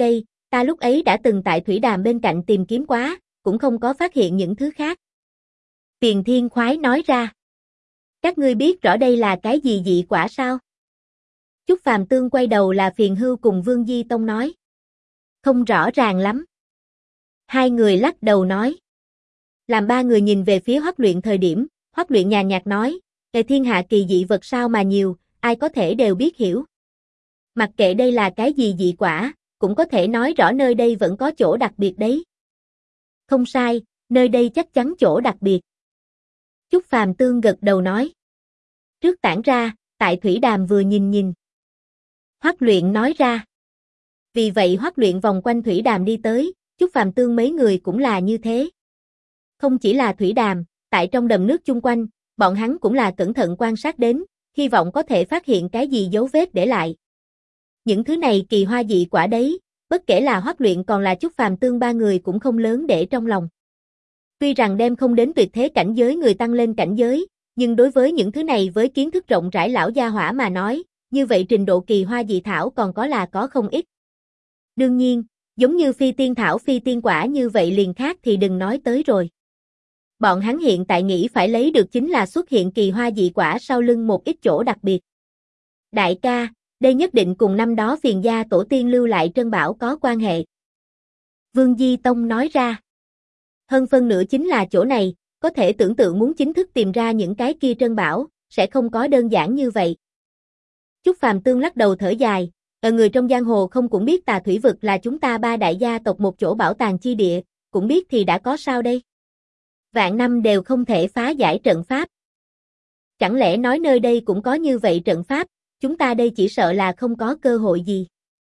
Ta lúc ấy đã từng tại thủy đàm bên cạnh tìm kiếm quá, cũng không có phát hiện những thứ khác. Tiền Thiên Khoái nói ra. Các ngươi biết rõ đây là cái gì dị quả sao? Chúc Phàm Tương quay đầu là Phiền Hưu cùng Vương Di Tông nói. Không rõ ràng lắm. Hai người lắc đầu nói. Làm ba người nhìn về phía Hoắc Luyện thời điểm, Hoắc Luyện nhàn nhạt nói, "Trời thiên hạ kỳ dị vật sao mà nhiều, ai có thể đều biết hiểu. Mặc kệ đây là cái gì dị quả, cũng có thể nói rõ nơi đây vẫn có chỗ đặc biệt đấy." Không sai, nơi đây chắc chắn chỗ đặc biệt. Chúc Phàm Tương gật đầu nói. Trước tản ra, tại thủy đàm vừa nhìn. Hoắc Luyện nói ra. Vì vậy Hoắc Luyện vòng quanh thủy đàm đi tới, Chúc Phàm Tương mấy người cũng là như thế. Không chỉ là thủy đàm, tại trong đầm nước chung quanh, bọn hắn cũng là cẩn thận quan sát đến, hy vọng có thể phát hiện cái gì dấu vết để lại. Những thứ này kỳ hoa dị quả đấy, bất kể là Hoắc Luyện còn là Chúc Phàm Tương ba người cũng không lớn để trong lòng. Tuy rằng đem không đến tuyệt thế cảnh giới người tăng lên cảnh giới, nhưng đối với những thứ này với kiến thức rộng rãi lão gia hỏa mà nói, như vậy trình độ kỳ hoa dị thảo còn có không ít. Đương nhiên, giống như phi tiên thảo phi tiên quả như vậy liền khác thì đừng nói tới rồi. Bọn hắn hiện tại nghĩ phải lấy được chính là xuất hiện kỳ hoa dị quả sau lưng một ít chỗ đặc biệt. Đại ca, đây nhất định cùng năm đó Phiền gia tổ tiên lưu lại trân bảo có quan hệ. Vương Di Tông nói ra. Hơn phân nửa chính là chỗ này, có thể tưởng tượng muốn chính thức tìm ra những cái kia trân bảo, sẽ không có đơn giản như vậy. Chúc Phàm Tương lắc đầu thở dài, người trong giang hồ không cũng biết Tà Thủy Vực là chúng ta ba đại gia tộc một chỗ bảo tàng chi địa, cũng biết thì đã có sao đây. Vạn năm đều không thể phá giải trận pháp. Chẳng lẽ nói nơi đây cũng có như vậy trận pháp, chúng ta đây chỉ sợ là không có cơ hội gì.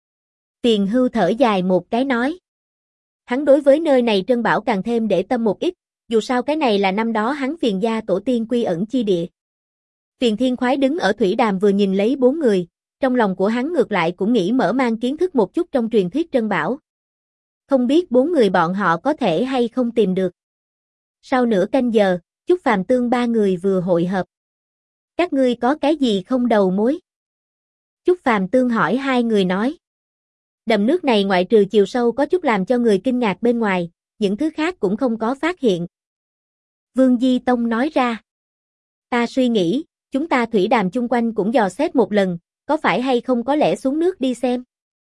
Tiền Hưu thở dài một cái nói. Hắn đối với nơi này trân bảo càng thêm để tâm một ít, dù sao cái này là năm đó hắn Phiền gia tổ tiên quy ẩn chi địa. Phiền Thiên Khoái đứng ở thủy đàm vừa nhìn lấy bốn người, trong lòng của hắn ngược lại cũng nghĩ mở mang kiến thức một chút trong truyền thuyết trân bảo. Không biết bốn người bọn họ có thể hay không tìm được. Sau nửa canh giờ, Chúc Phàm Tương ba người vừa hội hợp. Các ngươi có cái gì không đầu mối? Chúc Phàm Tương hỏi hai người nói. Đầm nước này ngoại trừ chiều sâu có chút làm cho người kinh ngạc bên ngoài, những thứ khác cũng không có phát hiện. Vương Di Tông nói ra. Ta suy nghĩ, chúng ta thủy đàm chung quanh cũng dò xét một lần, có phải hay không có lẽ xuống nước đi xem?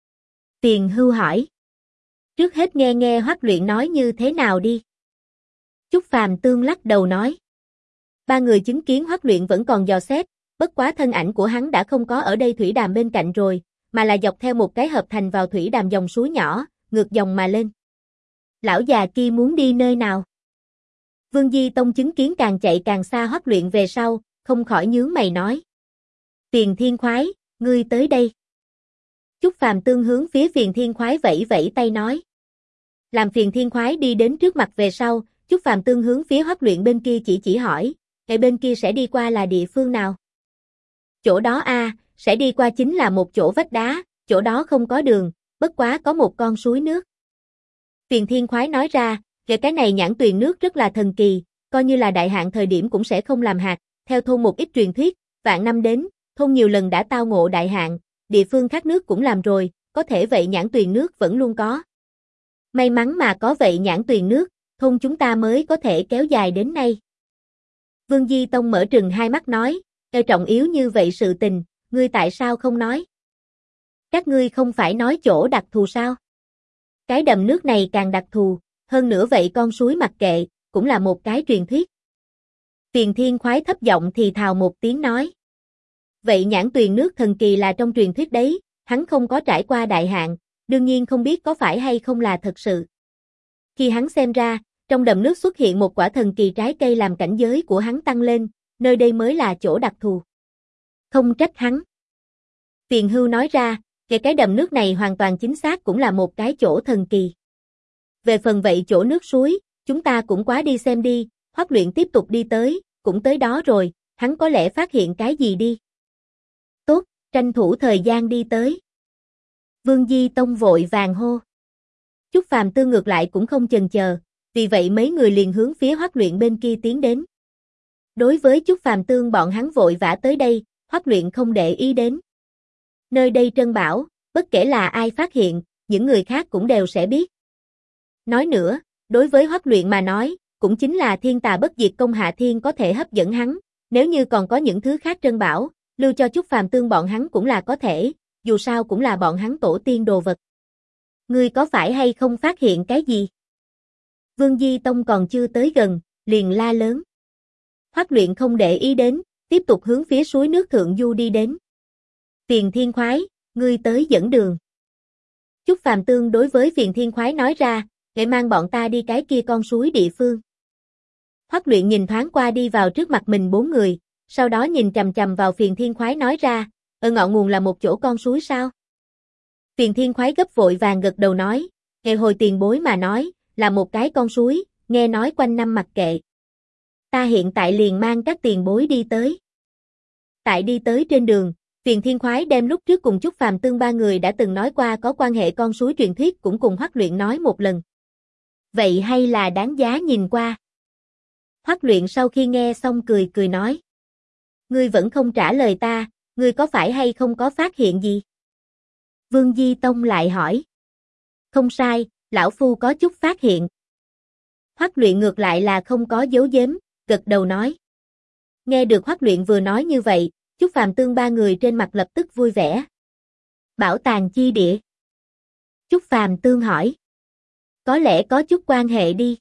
Tiền Hưu hỏi. Trước hết nghe Hoắc Luyện nói như thế nào đi. Chúc Phàm Tương lắc đầu nói. Ba người chứng kiến Hoắc Luyện vẫn còn dò xét, bất quá thân ảnh của hắn đã không có ở đây thủy đàm bên cạnh rồi, mà là dọc theo một cái hợp thành vào thủy đàm dòng suối nhỏ, ngược dòng mà lên. Lão già kia muốn đi nơi nào? Vương Di Tông chứng kiến càng chạy càng xa Hoắc Luyện về sau, không khỏi nhướng mày nói. Phiền Thiên Khoái, ngươi tới đây. Chúc Phàm Tương hướng phía Phiền Thiên Khoái vẫy vẫy tay nói. Làm Phiền Thiên Khoái đi đến trước mặt về sau, Chúc Phàm Tương hướng phía Hoắc Luyện bên kia chỉ hỏi, bên kia sẽ đi qua là địa phương nào? Chỗ đó sẽ đi qua chính là một chỗ vách đá, chỗ đó không có đường, bất quá có một con suối nước. Phiền Thiên Khoái nói ra, cái này nhãn tuyền nước rất là thần kỳ, coi như là đại hạn thời điểm cũng sẽ không làm hạt, theo thôn một ít truyền thuyết, vạn năm đến, thôn nhiều lần đã tao ngộ đại hạn, địa phương khác nước cũng làm rồi, có thể vậy nhãn tuyền nước vẫn luôn có. May mắn mà có vậy nhãn tuyền nước, thôn chúng ta mới có thể kéo dài đến nay. Vương Di Tông mở trừng hai mắt nói, trọng yếu như vậy sự tình, ngươi tại sao không nói? Các ngươi không phải nói chỗ đặc thù sao? Cái đầm nước này càng đặc thù, hơn nữa vậy con suối mặc kệ, cũng là một cái truyền thuyết. Phiền Thiên Khoái thấp giọng thì thào một tiếng nói. Vậy nhãn tuyền nước thần kỳ là trong truyền thuyết đấy, hắn không có trải qua đại hạn, đương nhiên không biết có phải hay không là thật sự. Khi hắn xem ra, trong đầm nước xuất hiện một quả thần kỳ trái cây làm cảnh giới của hắn tăng lên, nơi đây mới là chỗ đặc thù. Không trách hắn. Phiền Hưu nói ra, cái đầm nước này hoàn toàn chính xác cũng là một cái chỗ thần kỳ. Về phần vậy chỗ nước suối, chúng ta cũng quá đi xem đi, Hoắc Luyện tiếp tục đi tới, cũng tới đó rồi, hắn có lẽ phát hiện cái gì đi. Tốt, tranh thủ thời gian đi tới. Vương Di Tông vội vàng hô. Chúc Phàm Tương ngược lại cũng không chần chờ, vì vậy mấy người liền hướng phía Hoắc Luyện bên kia tiến đến. Đối với Chúc Phàm Tương bọn hắn vội vã tới đây, Hoắc Luyện không để ý đến. Nơi đây trân bảo, bất kể là ai phát hiện, những người khác cũng đều sẽ biết. Nói nữa, đối với Hoắc Luyện mà nói, cũng chính là thiên tà bất diệt công Hạ Thiên có thể hấp dẫn hắn, nếu như còn có những thứ khác trân bảo, lưu cho Chúc Phàm Tương bọn hắn cũng là có thể, dù sao cũng là bọn hắn tổ tiên đồ vật. Ngươi có phải hay không phát hiện cái gì? Vương Di Tông còn chưa tới gần, liền la lớn. Hoắc Luyện không để ý đến, tiếp tục hướng phía suối nước thượng du đi đến. Phiền Thiên Khoái, ngươi tới dẫn đường. Chúc Phàm Tương đối với Phiền Thiên Khoái nói ra, để mang bọn ta đi cái kia con suối địa phương. Hoắc Luyện nhìn thoáng qua đi vào trước mặt mình 4 người, sau đó nhìn chằm chằm vào Phiền Thiên Khoái nói ra, ngọn nguồn là một chỗ con suối sao? Phiền Thiên Khoái gấp vội vàng gật đầu nói, nghe hồi tiền bối mà nói, là một cái con suối, nghe nói quanh năm mặc kệ. Ta hiện tại liền mang các tiền bối đi tới. Tại đi tới trên đường, Phiền Thiên Khoái đem lúc trước cùng Chúc Phàm Tương 3 người đã từng nói qua có quan hệ con suối truyền thuyết cũng cùng Hoắc Luyện nói một lần. Vậy hay là đáng giá nhìn qua. Hoắc Luyện sau khi nghe xong cười cười nói. Ngươi vẫn không trả lời ta, ngươi có phải hay không có phát hiện gì? Vương Di Tông lại hỏi. Không sai, lão phu có chút phát hiện. Hoắc Luyện ngược lại là không có giấu giếm, gật đầu nói. Nghe được Hoắc Luyện vừa nói như vậy, Chúc Phàm Tương 3 người trên mặt lập tức vui vẻ. Bảo tàng chi địa. Chúc Phàm Tương hỏi. Có lẽ có chút quan hệ đi.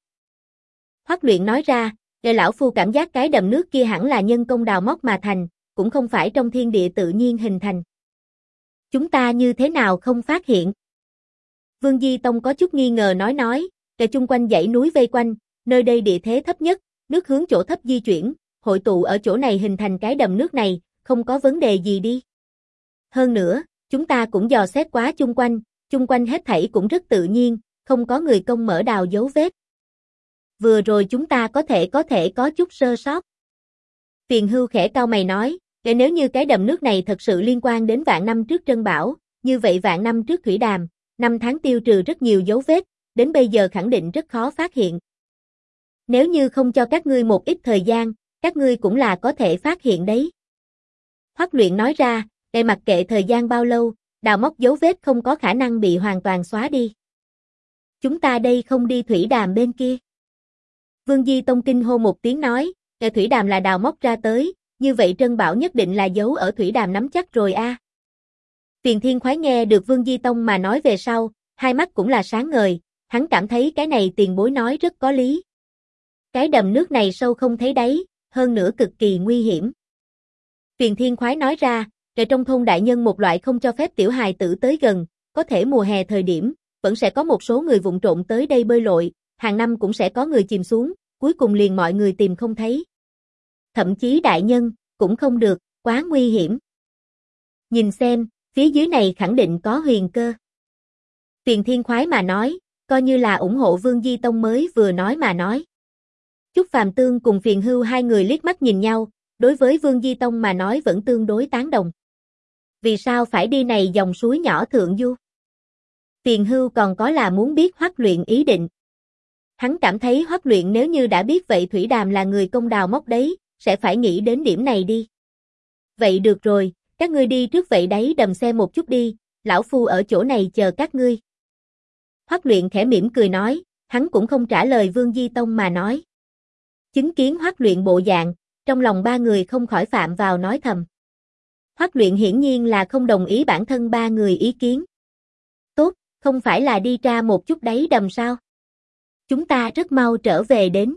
Hoắc Luyện nói ra, để lão phu cảm giác cái đầm nước kia hẳn là nhân công đào móc mà thành, cũng không phải trong thiên địa tự nhiên hình thành. Chúng ta như thế nào không phát hiện? Vương Di Tông có chút nghi ngờ nói, để chung quanh dãy núi vây quanh, nơi đây địa thế thấp nhất, nước hướng chỗ thấp di chuyển, hội tụ ở chỗ này hình thành cái đầm nước này, không có vấn đề gì đi. Hơn nữa, chúng ta cũng dò xét quá chung quanh hết thảy cũng rất tự nhiên, không có người công mở đào dấu vết. Vừa rồi chúng ta có thể có chút sơ sót. Phiền Hưu khẽ cau mày nói, để nếu như cái đầm nước này thật sự liên quan đến vạn năm trước Trân Bảo, như vậy vạn năm trước Thủy Đàm, năm tháng tiêu trừ rất nhiều dấu vết, đến bây giờ khẳng định rất khó phát hiện. Nếu như không cho các ngươi một ít thời gian, các ngươi cũng là có thể phát hiện đấy. Hoắc Luyện nói ra, để mặc kệ thời gian bao lâu, đào móc dấu vết không có khả năng bị hoàn toàn xóa đi. Chúng ta đây không đi Thủy Đàm bên kia. Vương Di Tông kinh hô một tiếng nói, Thủy Đàm là đào móc ra tới, như vậy Trân Bảo nhất định là giấu ở Thủy Đàm nắm chắc rồi a. Phiền Thiên Khoái nghe được Vương Di Tông mà nói về sau, hai mắt cũng là sáng ngời, hắn cảm thấy cái này tiền bối nói rất có lý. Cái đầm nước này sâu không thấy đáy, hơn nữa cực kỳ nguy hiểm. Phiền Thiên Khoái nói ra, trong thôn đại nhân một loại không cho phép tiểu hài tử tới gần, có thể mùa hè thời điểm, vẫn sẽ có một số người vụng trộm tới đây bơi lội, hàng năm cũng sẽ có người chìm xuống, cuối cùng liền mọi người tìm không thấy. Thậm chí đại nhân, cũng không được, quá nguy hiểm. Nhìn xem, phía dưới này khẳng định có huyền cơ. Phiền Thiên Khoái mà nói, coi như là ủng hộ Vương Di Tông mới vừa nói mà nói. Chúc Phàm Tương cùng Phiền Hưu hai người liếc mắt nhìn nhau, đối với Vương Di Tông mà nói vẫn tương đối tán đồng. Vì sao phải đi này dòng suối nhỏ thượng du? Phiền Hưu còn có là muốn biết Hoắc Luyện ý định. Hắn cảm thấy Hoắc Luyện nếu như đã biết vậy Thủy Đàm là người công đào móc đấy, sẽ phải nghĩ đến điểm này đi. Vậy được rồi, các ngươi đi trước vậy đấy đầm xe một chút đi, lão phu ở chỗ này chờ các ngươi. Hoắc Luyện khẽ mỉm cười nói, hắn cũng không trả lời Vương Di Tông mà nói. Chứng kiến Hoắc Luyện bộ dạng, trong lòng ba người không khỏi phạm vào nói thầm. Hoắc Luyện hiển nhiên là không đồng ý bản thân ba người ý kiến. Tốt, không phải là đi tra một chút đáy đầm sao? Chúng ta rất mau trở về đến.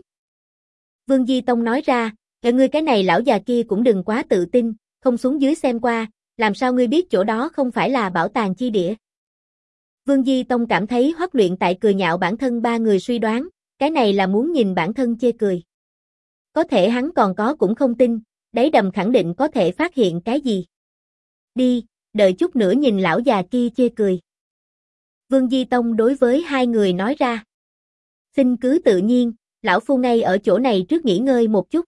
Vương Di Tông nói ra, ngươi cái này lão già kia cũng đừng quá tự tin, không xuống dưới xem qua, làm sao ngươi biết chỗ đó không phải là bảo tàng chi địa? Vương Di Tông cảm thấy Hoắc Luyện tại cười nhạo bản thân ba người suy đoán, cái này là muốn nhìn bản thân chê cười. Có thể hắn còn có cũng không tin, đáy đầm khẳng định có thể phát hiện cái gì. Đi, đợi chút nữa nhìn lão già kia chê cười. Vương Di Tông đối với hai người nói ra. Xin cứ tự nhiên, lão phu ngay ở chỗ này trước nghỉ ngơi một chút.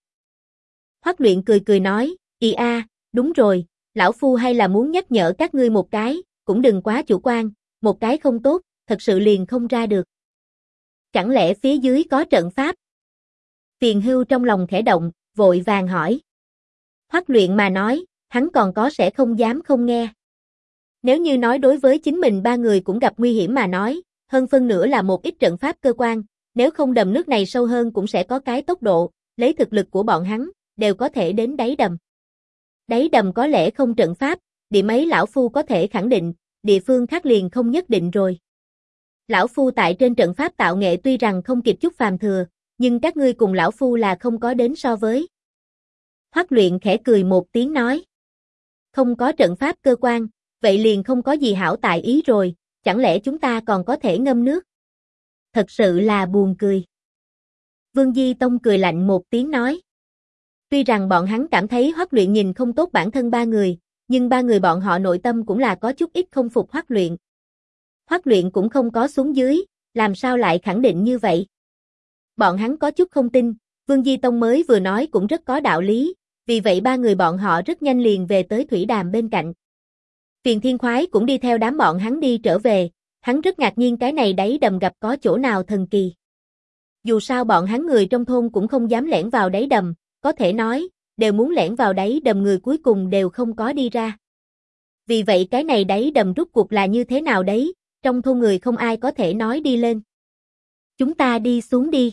Hoắc Luyện cười cười nói, đúng rồi, lão phu hay là muốn nhắc nhở các ngươi một cái, cũng đừng quá chủ quan, một cái không tốt, thật sự liền không ra được. Chẳng lẽ phía dưới có trận pháp? Phiền Hưu trong lòng khẽ động, vội vàng hỏi. Hoắc Luyện mà nói, hắn còn có sẽ không dám không nghe. Nếu như nói đối với chính mình ba người cũng gặp nguy hiểm mà nói, hơn phân nửa là một ít trận pháp cơ quan, nếu không đầm nước này sâu hơn cũng sẽ có cái tốc độ, lấy thực lực của bọn hắn, đều có thể đến đáy đầm. Đáy đầm có lẽ không trận pháp, điểm ấy lão phu có thể khẳng định, địa phương khác liền không nhất định rồi. Lão phu tại trên trận pháp tạo nghệ tuy rằng không kịp chút phàm thừa, nhưng các ngươi cùng lão phu là không có đến so với. Hoắc Luyện khẽ cười một tiếng nói. Không có trận pháp cơ quan, vậy liền không có gì hảo tại ý rồi, chẳng lẽ chúng ta còn có thể ngâm nước? Thật sự là buồn cười. Vương Di Tông cười lạnh một tiếng nói. Tuy rằng bọn hắn cảm thấy Hoắc Luyện nhìn không tốt bản thân ba người, nhưng ba người bọn họ nội tâm cũng là có chút ít không phục Hoắc Luyện. Hoắc Luyện cũng không có xuống dưới, làm sao lại khẳng định như vậy? Bọn hắn có chút không tin, Vương Di Tông mới vừa nói cũng rất có đạo lý, vì vậy ba người bọn họ rất nhanh liền về tới thủy đàm bên cạnh. Tiền Thiên Khoái cũng đi theo đám bọn hắn đi trở về, hắn rất ngạc nhiên cái này đáy đầm gặp có chỗ nào thần kỳ. Dù sao bọn hắn người trong thôn cũng không dám lẻn vào đáy đầm, có thể nói, đều muốn lẻn vào đáy đầm người cuối cùng đều không có đi ra. Vì vậy cái này đáy đầm rút cuộc là như thế nào đấy, trong thôn người không ai có thể nói đi lên. Chúng ta đi xuống đi.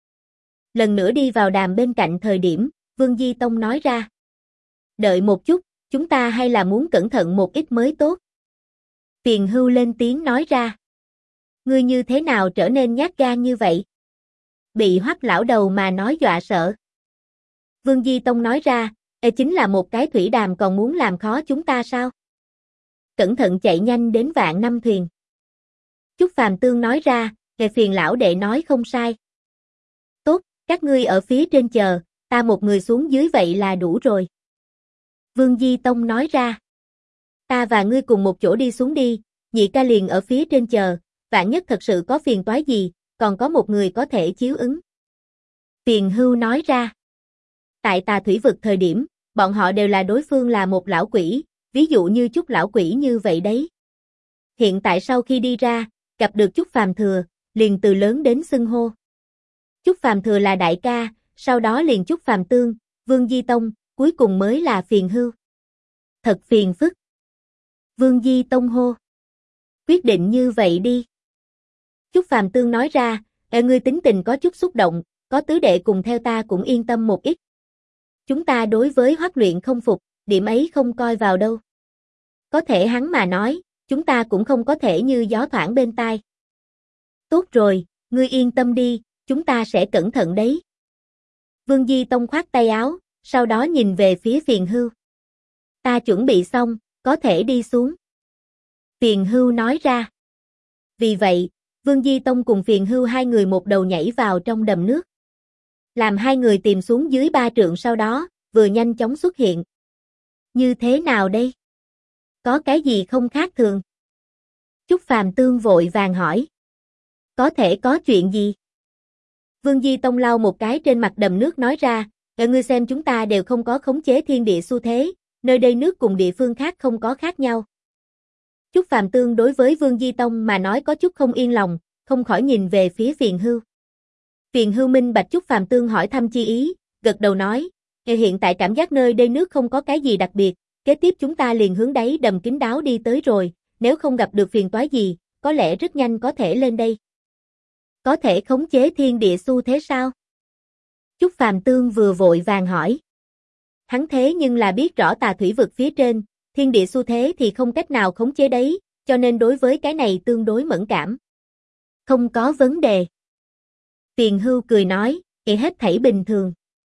Lần nữa đi vào đàm bên cạnh thời điểm, Vương Di Tông nói ra. Đợi một chút, chúng ta hay là muốn cẩn thận một ít mới tốt. Tiền Hưu lên tiếng nói ra. Ngươi như thế nào trở nên nhát gan như vậy? Bị Hoắc lão đầu mà nói dọa sợ. Vương Di Tông nói ra, chính là một cái thủy đàm còn muốn làm khó chúng ta sao? Cẩn thận chạy nhanh đến vạn năm thuyền. Chúc Phàm Tương nói ra, phiền lão đệ nói không sai. Tốt, các ngươi ở phía trên chờ, ta một người xuống dưới vậy là đủ rồi. Vương Di Tông nói ra. Ta và ngươi cùng một chỗ đi xuống đi, nhị ca liền ở phía trên chờ, vạn nhất thật sự có phiền toái gì, còn có một người có thể chiếu ứng. Tiền Hưu nói ra. Tại Tà Thủy Vực thời điểm, bọn họ đều là đối phương là một lão quỷ, ví dụ như chút lão quỷ như vậy đấy. Hiện tại sau khi đi ra, gặp được chút phàm thừa, liền từ lớn đến xưng hô. Chút phàm thừa là đại ca, sau đó liền chút phàm tương, Vương Di Tông, cuối cùng mới là phiền hưu. Thật phiền phức. Vương Di Tông hô. Quyết định như vậy đi. Chút phàm tương nói ra, ngươi tính tình có chút xúc động, có tứ đệ cùng theo ta cũng yên tâm một ít. Chúng ta đối với Hoắc Luyện không phục, điểm ấy không coi vào đâu. Có thể hắn mà nói, chúng ta cũng không có thể như gió thoảng bên tai. Tốt rồi, ngươi yên tâm đi, chúng ta sẽ cẩn thận đấy. Vương Di Tông khoát tay áo, sau đó nhìn về phía Phiền Hưu. Ta chuẩn bị xong, có thể đi xuống. Phiền Hưu nói ra. Vì vậy, Vương Di Tông cùng Phiền Hưu hai người một đầu nhảy vào trong đầm nước. Làm hai người tìm xuống dưới 3 trượng sau đó, vừa nhanh chóng xuất hiện. Như thế nào đây? Có cái gì không khác thường? Chúc Phàm Tương vội vàng hỏi. Có thể có chuyện gì? Vương Di Tông lau một cái trên mặt đầm nước nói ra, ngươi xem chúng ta đều không có khống chế thiên địa xu thế, nơi đây nước cùng địa phương khác không có khác nhau. Chúc Phàm Tương đối với Vương Di Tông mà nói có chút không yên lòng, không khỏi nhìn về phía Phiền Hưu. Phiền Hưu minh bạch Chúc Phàm Tương hỏi thăm chi ý, gật đầu nói, hiện tại cảm giác nơi đây nước không có cái gì đặc biệt, kế tiếp chúng ta liền hướng đáy đầm kín đáo đi tới rồi, nếu không gặp được phiền toái gì, có lẽ rất nhanh có thể lên đây. Có thể khống chế thiên địa xu thế sao? Chúc Phàm Tương vừa vội vàng hỏi. Hắn thế nhưng là biết rõ Tà Thủy Vực phía trên, thiên địa xu thế thì không cách nào khống chế đấy, cho nên đối với cái này tương đối mẫn cảm. Không có vấn đề. Tiền Hưu cười nói, hết thảy bình thường.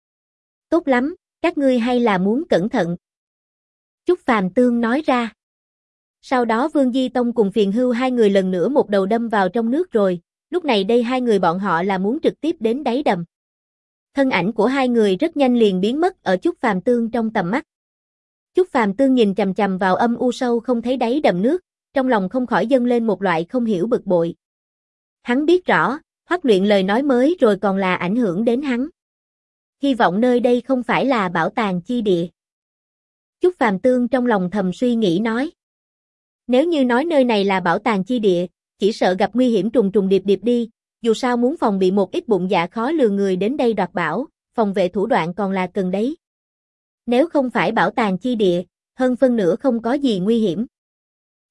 Tốt lắm, các ngươi hay là muốn cẩn thận. Chúc Phàm Tương nói ra. Sau đó Vương Di Tông cùng Phiền Hưu hai người lần nữa một đầu đâm vào trong nước rồi, lúc này đây hai người bọn họ là muốn trực tiếp đến đáy đầm. Thân ảnh của hai người rất nhanh liền biến mất ở Chúc Phàm Tương trong tầm mắt. Chúc Phàm Tương nhìn chằm chằm vào âm u sâu không thấy đáy đầm nước, trong lòng không khỏi dâng lên một loại không hiểu bực bội. Hắn biết rõ, Hoắc Luyện lời nói mới rồi còn là ảnh hưởng đến hắn. Hy vọng nơi đây không phải là bảo tàng chi địa. Chúc Phàm Tương trong lòng thầm suy nghĩ nói. Nếu như nói nơi này là bảo tàng chi địa, chỉ sợ gặp nguy hiểm trùng trùng điệp điệp đi, dù sao muốn phòng bị một ít bụng dạ khó lường người đến đây đoạt bảo, phòng vệ thủ đoạn còn là cần đấy. Nếu không phải bảo tàng chi địa, hơn phân nửa không có gì nguy hiểm.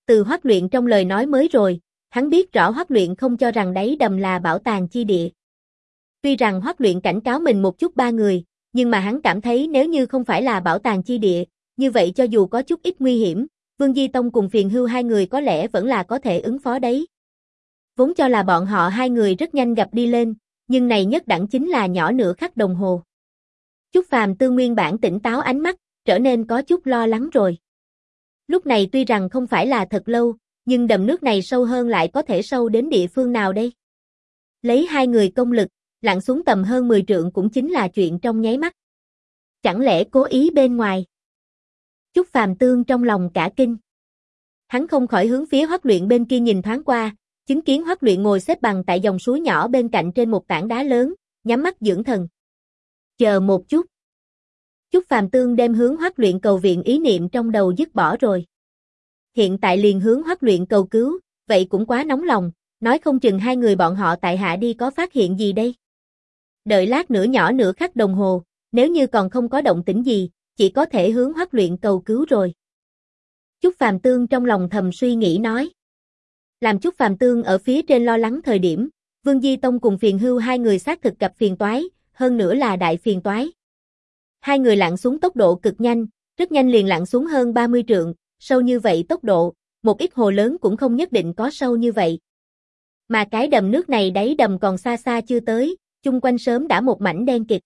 Từ Hoắc Luyện trong lời nói mới rồi, hắn biết rõ Hoắc Luyện không cho rằng đáy đầm là bảo tàng chi địa. Tuy rằng Hoắc Luyện cảnh cáo mình một chút ba người, nhưng mà hắn cảm thấy nếu như không phải là bảo tàng chi địa, như vậy cho dù có chút ít nguy hiểm, Vương Di Tông cùng Phiền Hưu hai người có lẽ vẫn là có thể ứng phó đấy. Vốn cho là bọn họ hai người rất nhanh gặp đi lên, nhưng này nhất đẳng chính là nhỏ nửa khắc đồng hồ. Chúc Phàm Tư nguyên bản tỉnh táo ánh mắt, trở nên có chút lo lắng rồi. Lúc này tuy rằng không phải là thật lâu, nhưng đầm nước này sâu hơn lại có thể sâu đến địa phương nào đây? Lấy hai người công lực, lặn xuống tầm hơn 10 trượng cũng chính là chuyện trong nháy mắt. Chẳng lẽ cố ý bên ngoài? Chúc Phàm Tương trong lòng cả kinh. Hắn không khỏi hướng phía Hoắc Luyện bên kia nhìn thoáng qua, chứng kiến Hoắc Luyện ngồi xếp bằng tại dòng suối nhỏ bên cạnh trên một tảng đá lớn, nhắm mắt dưỡng thần. Chờ một chút. Chúc Phàm Tương đem hướng Hoắc Luyện cầu viện ý niệm trong đầu dứt bỏ rồi. Hiện tại liền hướng Hoắc Luyện cầu cứu, vậy cũng quá nóng lòng, nói không chừng hai người bọn họ tại hạ đi có phát hiện gì đây. Đợi lát nữa nhỏ nửa khắc đồng hồ, nếu như còn không có động tĩnh gì, chỉ có thể hướng Hoắc Luyện cầu cứu rồi. Chúc Phàm Tương trong lòng thầm suy nghĩ nói. Làm Chúc Phàm Tương ở phía trên lo lắng thời điểm, Vương Di Tông cùng Phiền Hưu hai người xác thực gặp phiền toái, hơn nữa là đại phiền toái. Hai người lặn xuống tốc độ cực nhanh, rất nhanh liền lặn xuống hơn 30 trượng, sâu như vậy tốc độ, một ít hồ lớn cũng không nhất định có sâu như vậy. Mà cái đầm nước này đáy đầm còn xa xa chưa tới, chung quanh sớm đã một mảnh đen kịt.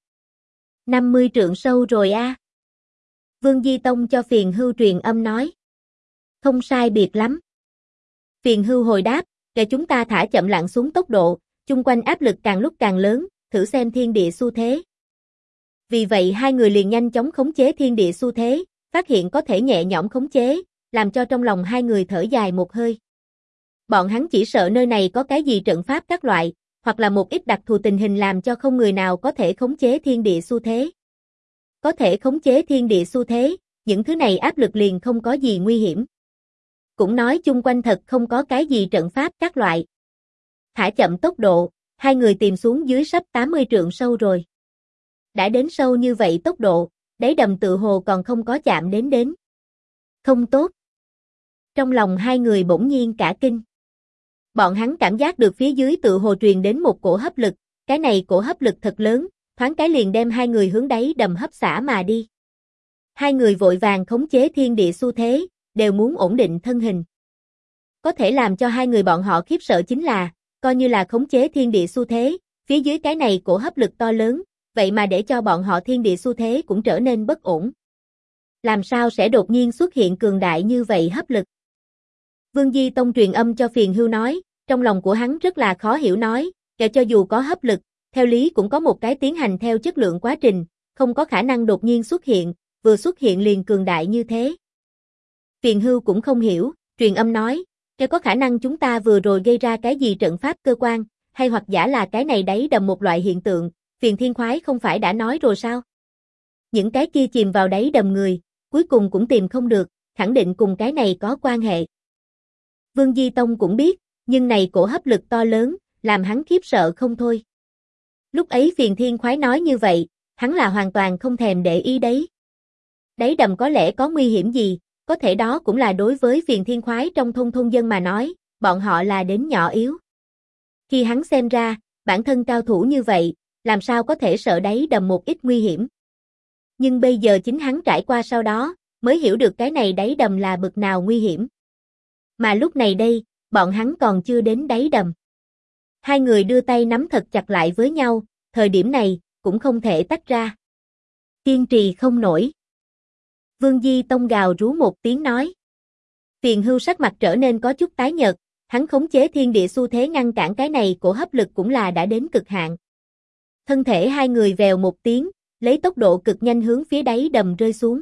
50 trượng sâu rồi a. Vương Di Tông cho Phiền Hưu truyền âm nói. Không sai biệt lắm. Phiền Hưu hồi đáp, để chúng ta thả chậm lặn xuống tốc độ, chung quanh áp lực càng lúc càng lớn, thử xem thiên địa xu thế. Vì vậy hai người liền nhanh chóng khống chế thiên địa xu thế, phát hiện có thể nhẹ nhõm khống chế, làm cho trong lòng hai người thở dài một hơi. Bọn hắn chỉ sợ nơi này có cái gì trận pháp các loại, hoặc là một ít đặc thù tình hình làm cho không người nào có thể khống chế thiên địa xu thế. Có thể khống chế thiên địa xu thế, những thứ này áp lực liền không có gì nguy hiểm. Cũng nói chung quanh thật không có cái gì trận pháp các loại. Thả chậm tốc độ, hai người tìm xuống dưới sắp 80 trượng sâu rồi. Đã đến sâu như vậy tốc độ, đáy đầm tự hồ còn không có chạm đến. Không tốt. Trong lòng hai người bỗng nhiên cả kinh. Bọn hắn cảm giác được phía dưới tự hồ truyền đến một cổ hấp lực, cái này cổ hấp lực thật lớn, thoáng cái liền đem hai người hướng đáy đầm hấp xả mà đi. Hai người vội vàng khống chế thiên địa xu thế, đều muốn ổn định thân hình. Có thể làm cho hai người bọn họ khiếp sợ chính là, coi như là khống chế thiên địa xu thế, phía dưới cái này cổ hấp lực to lớn, vậy mà để cho bọn họ thiên địa xu thế cũng trở nên bất ổn. Làm sao sẽ đột nhiên xuất hiện cường đại như vậy hấp lực? Vương Di Tông truyền âm cho Phiền Hưu nói, trong lòng của hắn rất là khó hiểu nói, kể cho dù có hấp lực, theo lý cũng có một cái tiến hành theo chất lượng quá trình, không có khả năng đột nhiên xuất hiện, vừa xuất hiện liền cường đại như thế. Phiền Hưu cũng không hiểu, truyền âm nói, kể có khả năng chúng ta vừa rồi gây ra cái gì trận pháp cơ quan, hay hoặc giả là cái này đáy đầm một loại hiện tượng, Phiền Thiên Khoái không phải đã nói rồi sao? Những cái kia chìm vào đáy đầm người, cuối cùng cũng tìm không được, khẳng định cùng cái này có quan hệ. Vương Di Tông cũng biết, nhưng này cổ hấp lực to lớn, làm hắn khiếp sợ không thôi. Lúc ấy Phiền Thiên Khoái nói như vậy, hắn là hoàn toàn không thèm để ý đấy. Đáy đầm có lẽ có nguy hiểm gì, có thể đó cũng là đối với Phiền Thiên Khoái trong thôn dân mà nói, bọn họ là đến nhỏ yếu. Khi hắn xem ra, bản thân cao thủ như vậy, làm sao có thể sợ đáy đầm một ít nguy hiểm. Nhưng bây giờ chính hắn trải qua sau đó, mới hiểu được cái này đáy đầm là bực nào nguy hiểm. Mà lúc này đây, bọn hắn còn chưa đến đáy đầm. Hai người đưa tay nắm thật chặt lại với nhau, thời điểm này, cũng không thể tách ra. Kiên trì không nổi. Vương Di Tông gào rú một tiếng nói. Phiền Hưu sắc mặt trở nên có chút tái nhợt, hắn khống chế thiên địa xu thế ngăn cản cái này của hấp lực cũng là đã đến cực hạn. Thân thể hai người vèo một tiếng, lấy tốc độ cực nhanh hướng phía đáy đầm rơi xuống.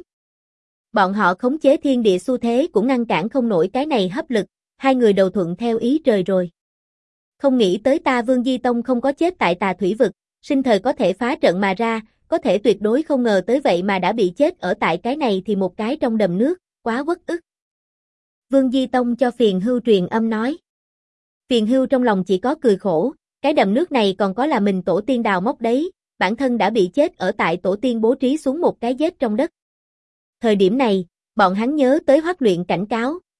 Bọn họ khống chế thiên địa xu thế cũng ngăn cản không nổi cái này hấp lực, hai người đầu thuận theo ý trời rồi. Không nghĩ tới ta Vương Di Tông không có chết tại Tà Thủy Vực, sinh thời có thể phá trận mà ra, có thể tuyệt đối không ngờ tới vậy mà đã bị chết ở tại cái này thì một cái trong đầm nước, quá uất ức. Vương Di Tông cho Phiền Hưu truyền âm nói. Phiền Hưu trong lòng chỉ có cười khổ, cái đầm nước này còn có là mình tổ tiên đào móc đấy, bản thân đã bị chết ở tại tổ tiên bố trí xuống một cái vết trong đất. Thời điểm này, bọn hắn nhớ tới Hoắc Luyện cảnh cáo,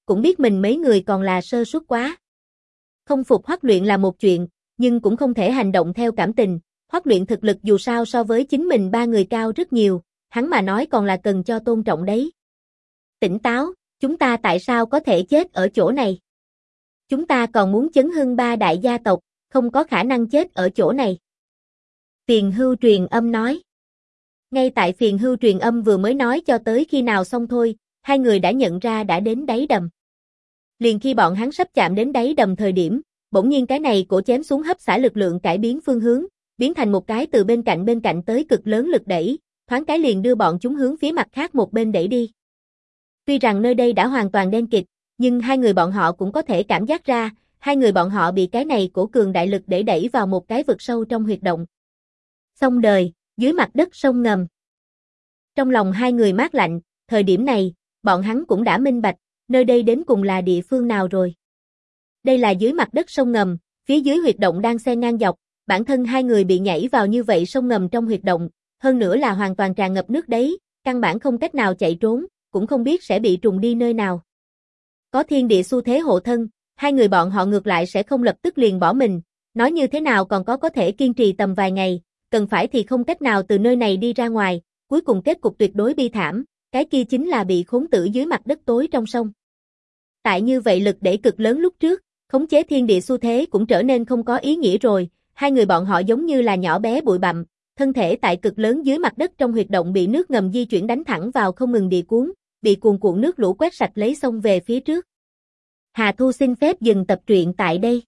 cũng biết mình mấy người còn là sơ suất quá. Không phục Hoắc Luyện là một chuyện, nhưng cũng không thể hành động theo cảm tình, Hoắc Luyện thực lực dù sao so với chính mình ba người cao rất nhiều, hắn mà nói còn là cần cho tôn trọng đấy. Tỉnh táo, chúng ta tại sao có thể chết ở chỗ này? Chúng ta còn muốn chấn hưng ba đại gia tộc, không có khả năng chết ở chỗ này. Phiền Hưu truyền âm nói. Ngay tại Phiền Hưu truyền âm vừa mới nói cho tới khi nào xong thôi, hai người đã nhận ra đã đến đáy đầm. Liền khi bọn hắn sắp chạm đến đáy đầm thời điểm, bỗng nhiên cái này cổ chém xuống hấp xả lực lượng cải biến phương hướng, biến thành một cái từ bên cạnh tới cực lớn lực đẩy, thoáng cái liền đưa bọn chúng hướng phía mặt khác một bên đẩy đi. Tuy rằng nơi đây đã hoàn toàn đen kịt, nhưng hai người bọn họ cũng có thể cảm giác ra, hai người bọn họ bị cái này cổ cường đại lực để đẩy vào một cái vực sâu trong huyệt động. Xong đời, dưới mặt đất sông ngầm. Trong lòng hai người mát lạnh, thời điểm này, bọn hắn cũng đã minh bạch, nơi đây đến cùng là địa phương nào rồi. Đây là dưới mặt đất sông ngầm, phía dưới huyệt động đang xen ngang dọc, bản thân hai người bị nhảy vào như vậy sông ngầm trong huyệt động, hơn nữa là hoàn toàn tràn ngập nước đấy, căn bản không cách nào chạy trốn, cũng không biết sẽ bị trùng đi nơi nào. Có thiên địa xu thế hộ thân, hai người bọn họ ngược lại sẽ không lập tức liền bỏ mình, nói như thế nào còn có thể kiên trì tầm vài ngày, cần phải thì không cách nào từ nơi này đi ra ngoài, cuối cùng kết cục tuyệt đối bi thảm, cái kia chính là bị khốn tử dưới mặt đất tối trong sông. Tại như vậy lực đẩy cực lớn lúc trước, khống chế thiên địa xu thế cũng trở nên không có ý nghĩa rồi, hai người bọn họ giống như là nhỏ bé bụi bặm, thân thể tại cực lớn dưới mặt đất trong huyệt động bị nước ngầm di chuyển đánh thẳng vào không ngừng địa cuốn, bị cuồn cuộn nước lũ quét sạch lấy sông về phía trước. Hà Thu xin phép dừng tập truyện tại đây.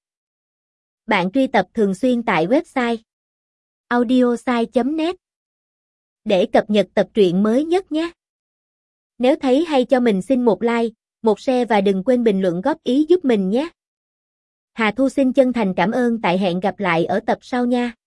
Bạn truy cập thường xuyên tại website audiosai.net để cập nhật tập truyện mới nhất nhé. Nếu thấy hay cho mình xin một like, một share và đừng quên bình luận góp ý giúp mình nhé. Hà Thu xin chân thành cảm ơn, tại hẹn gặp lại ở tập sau nha.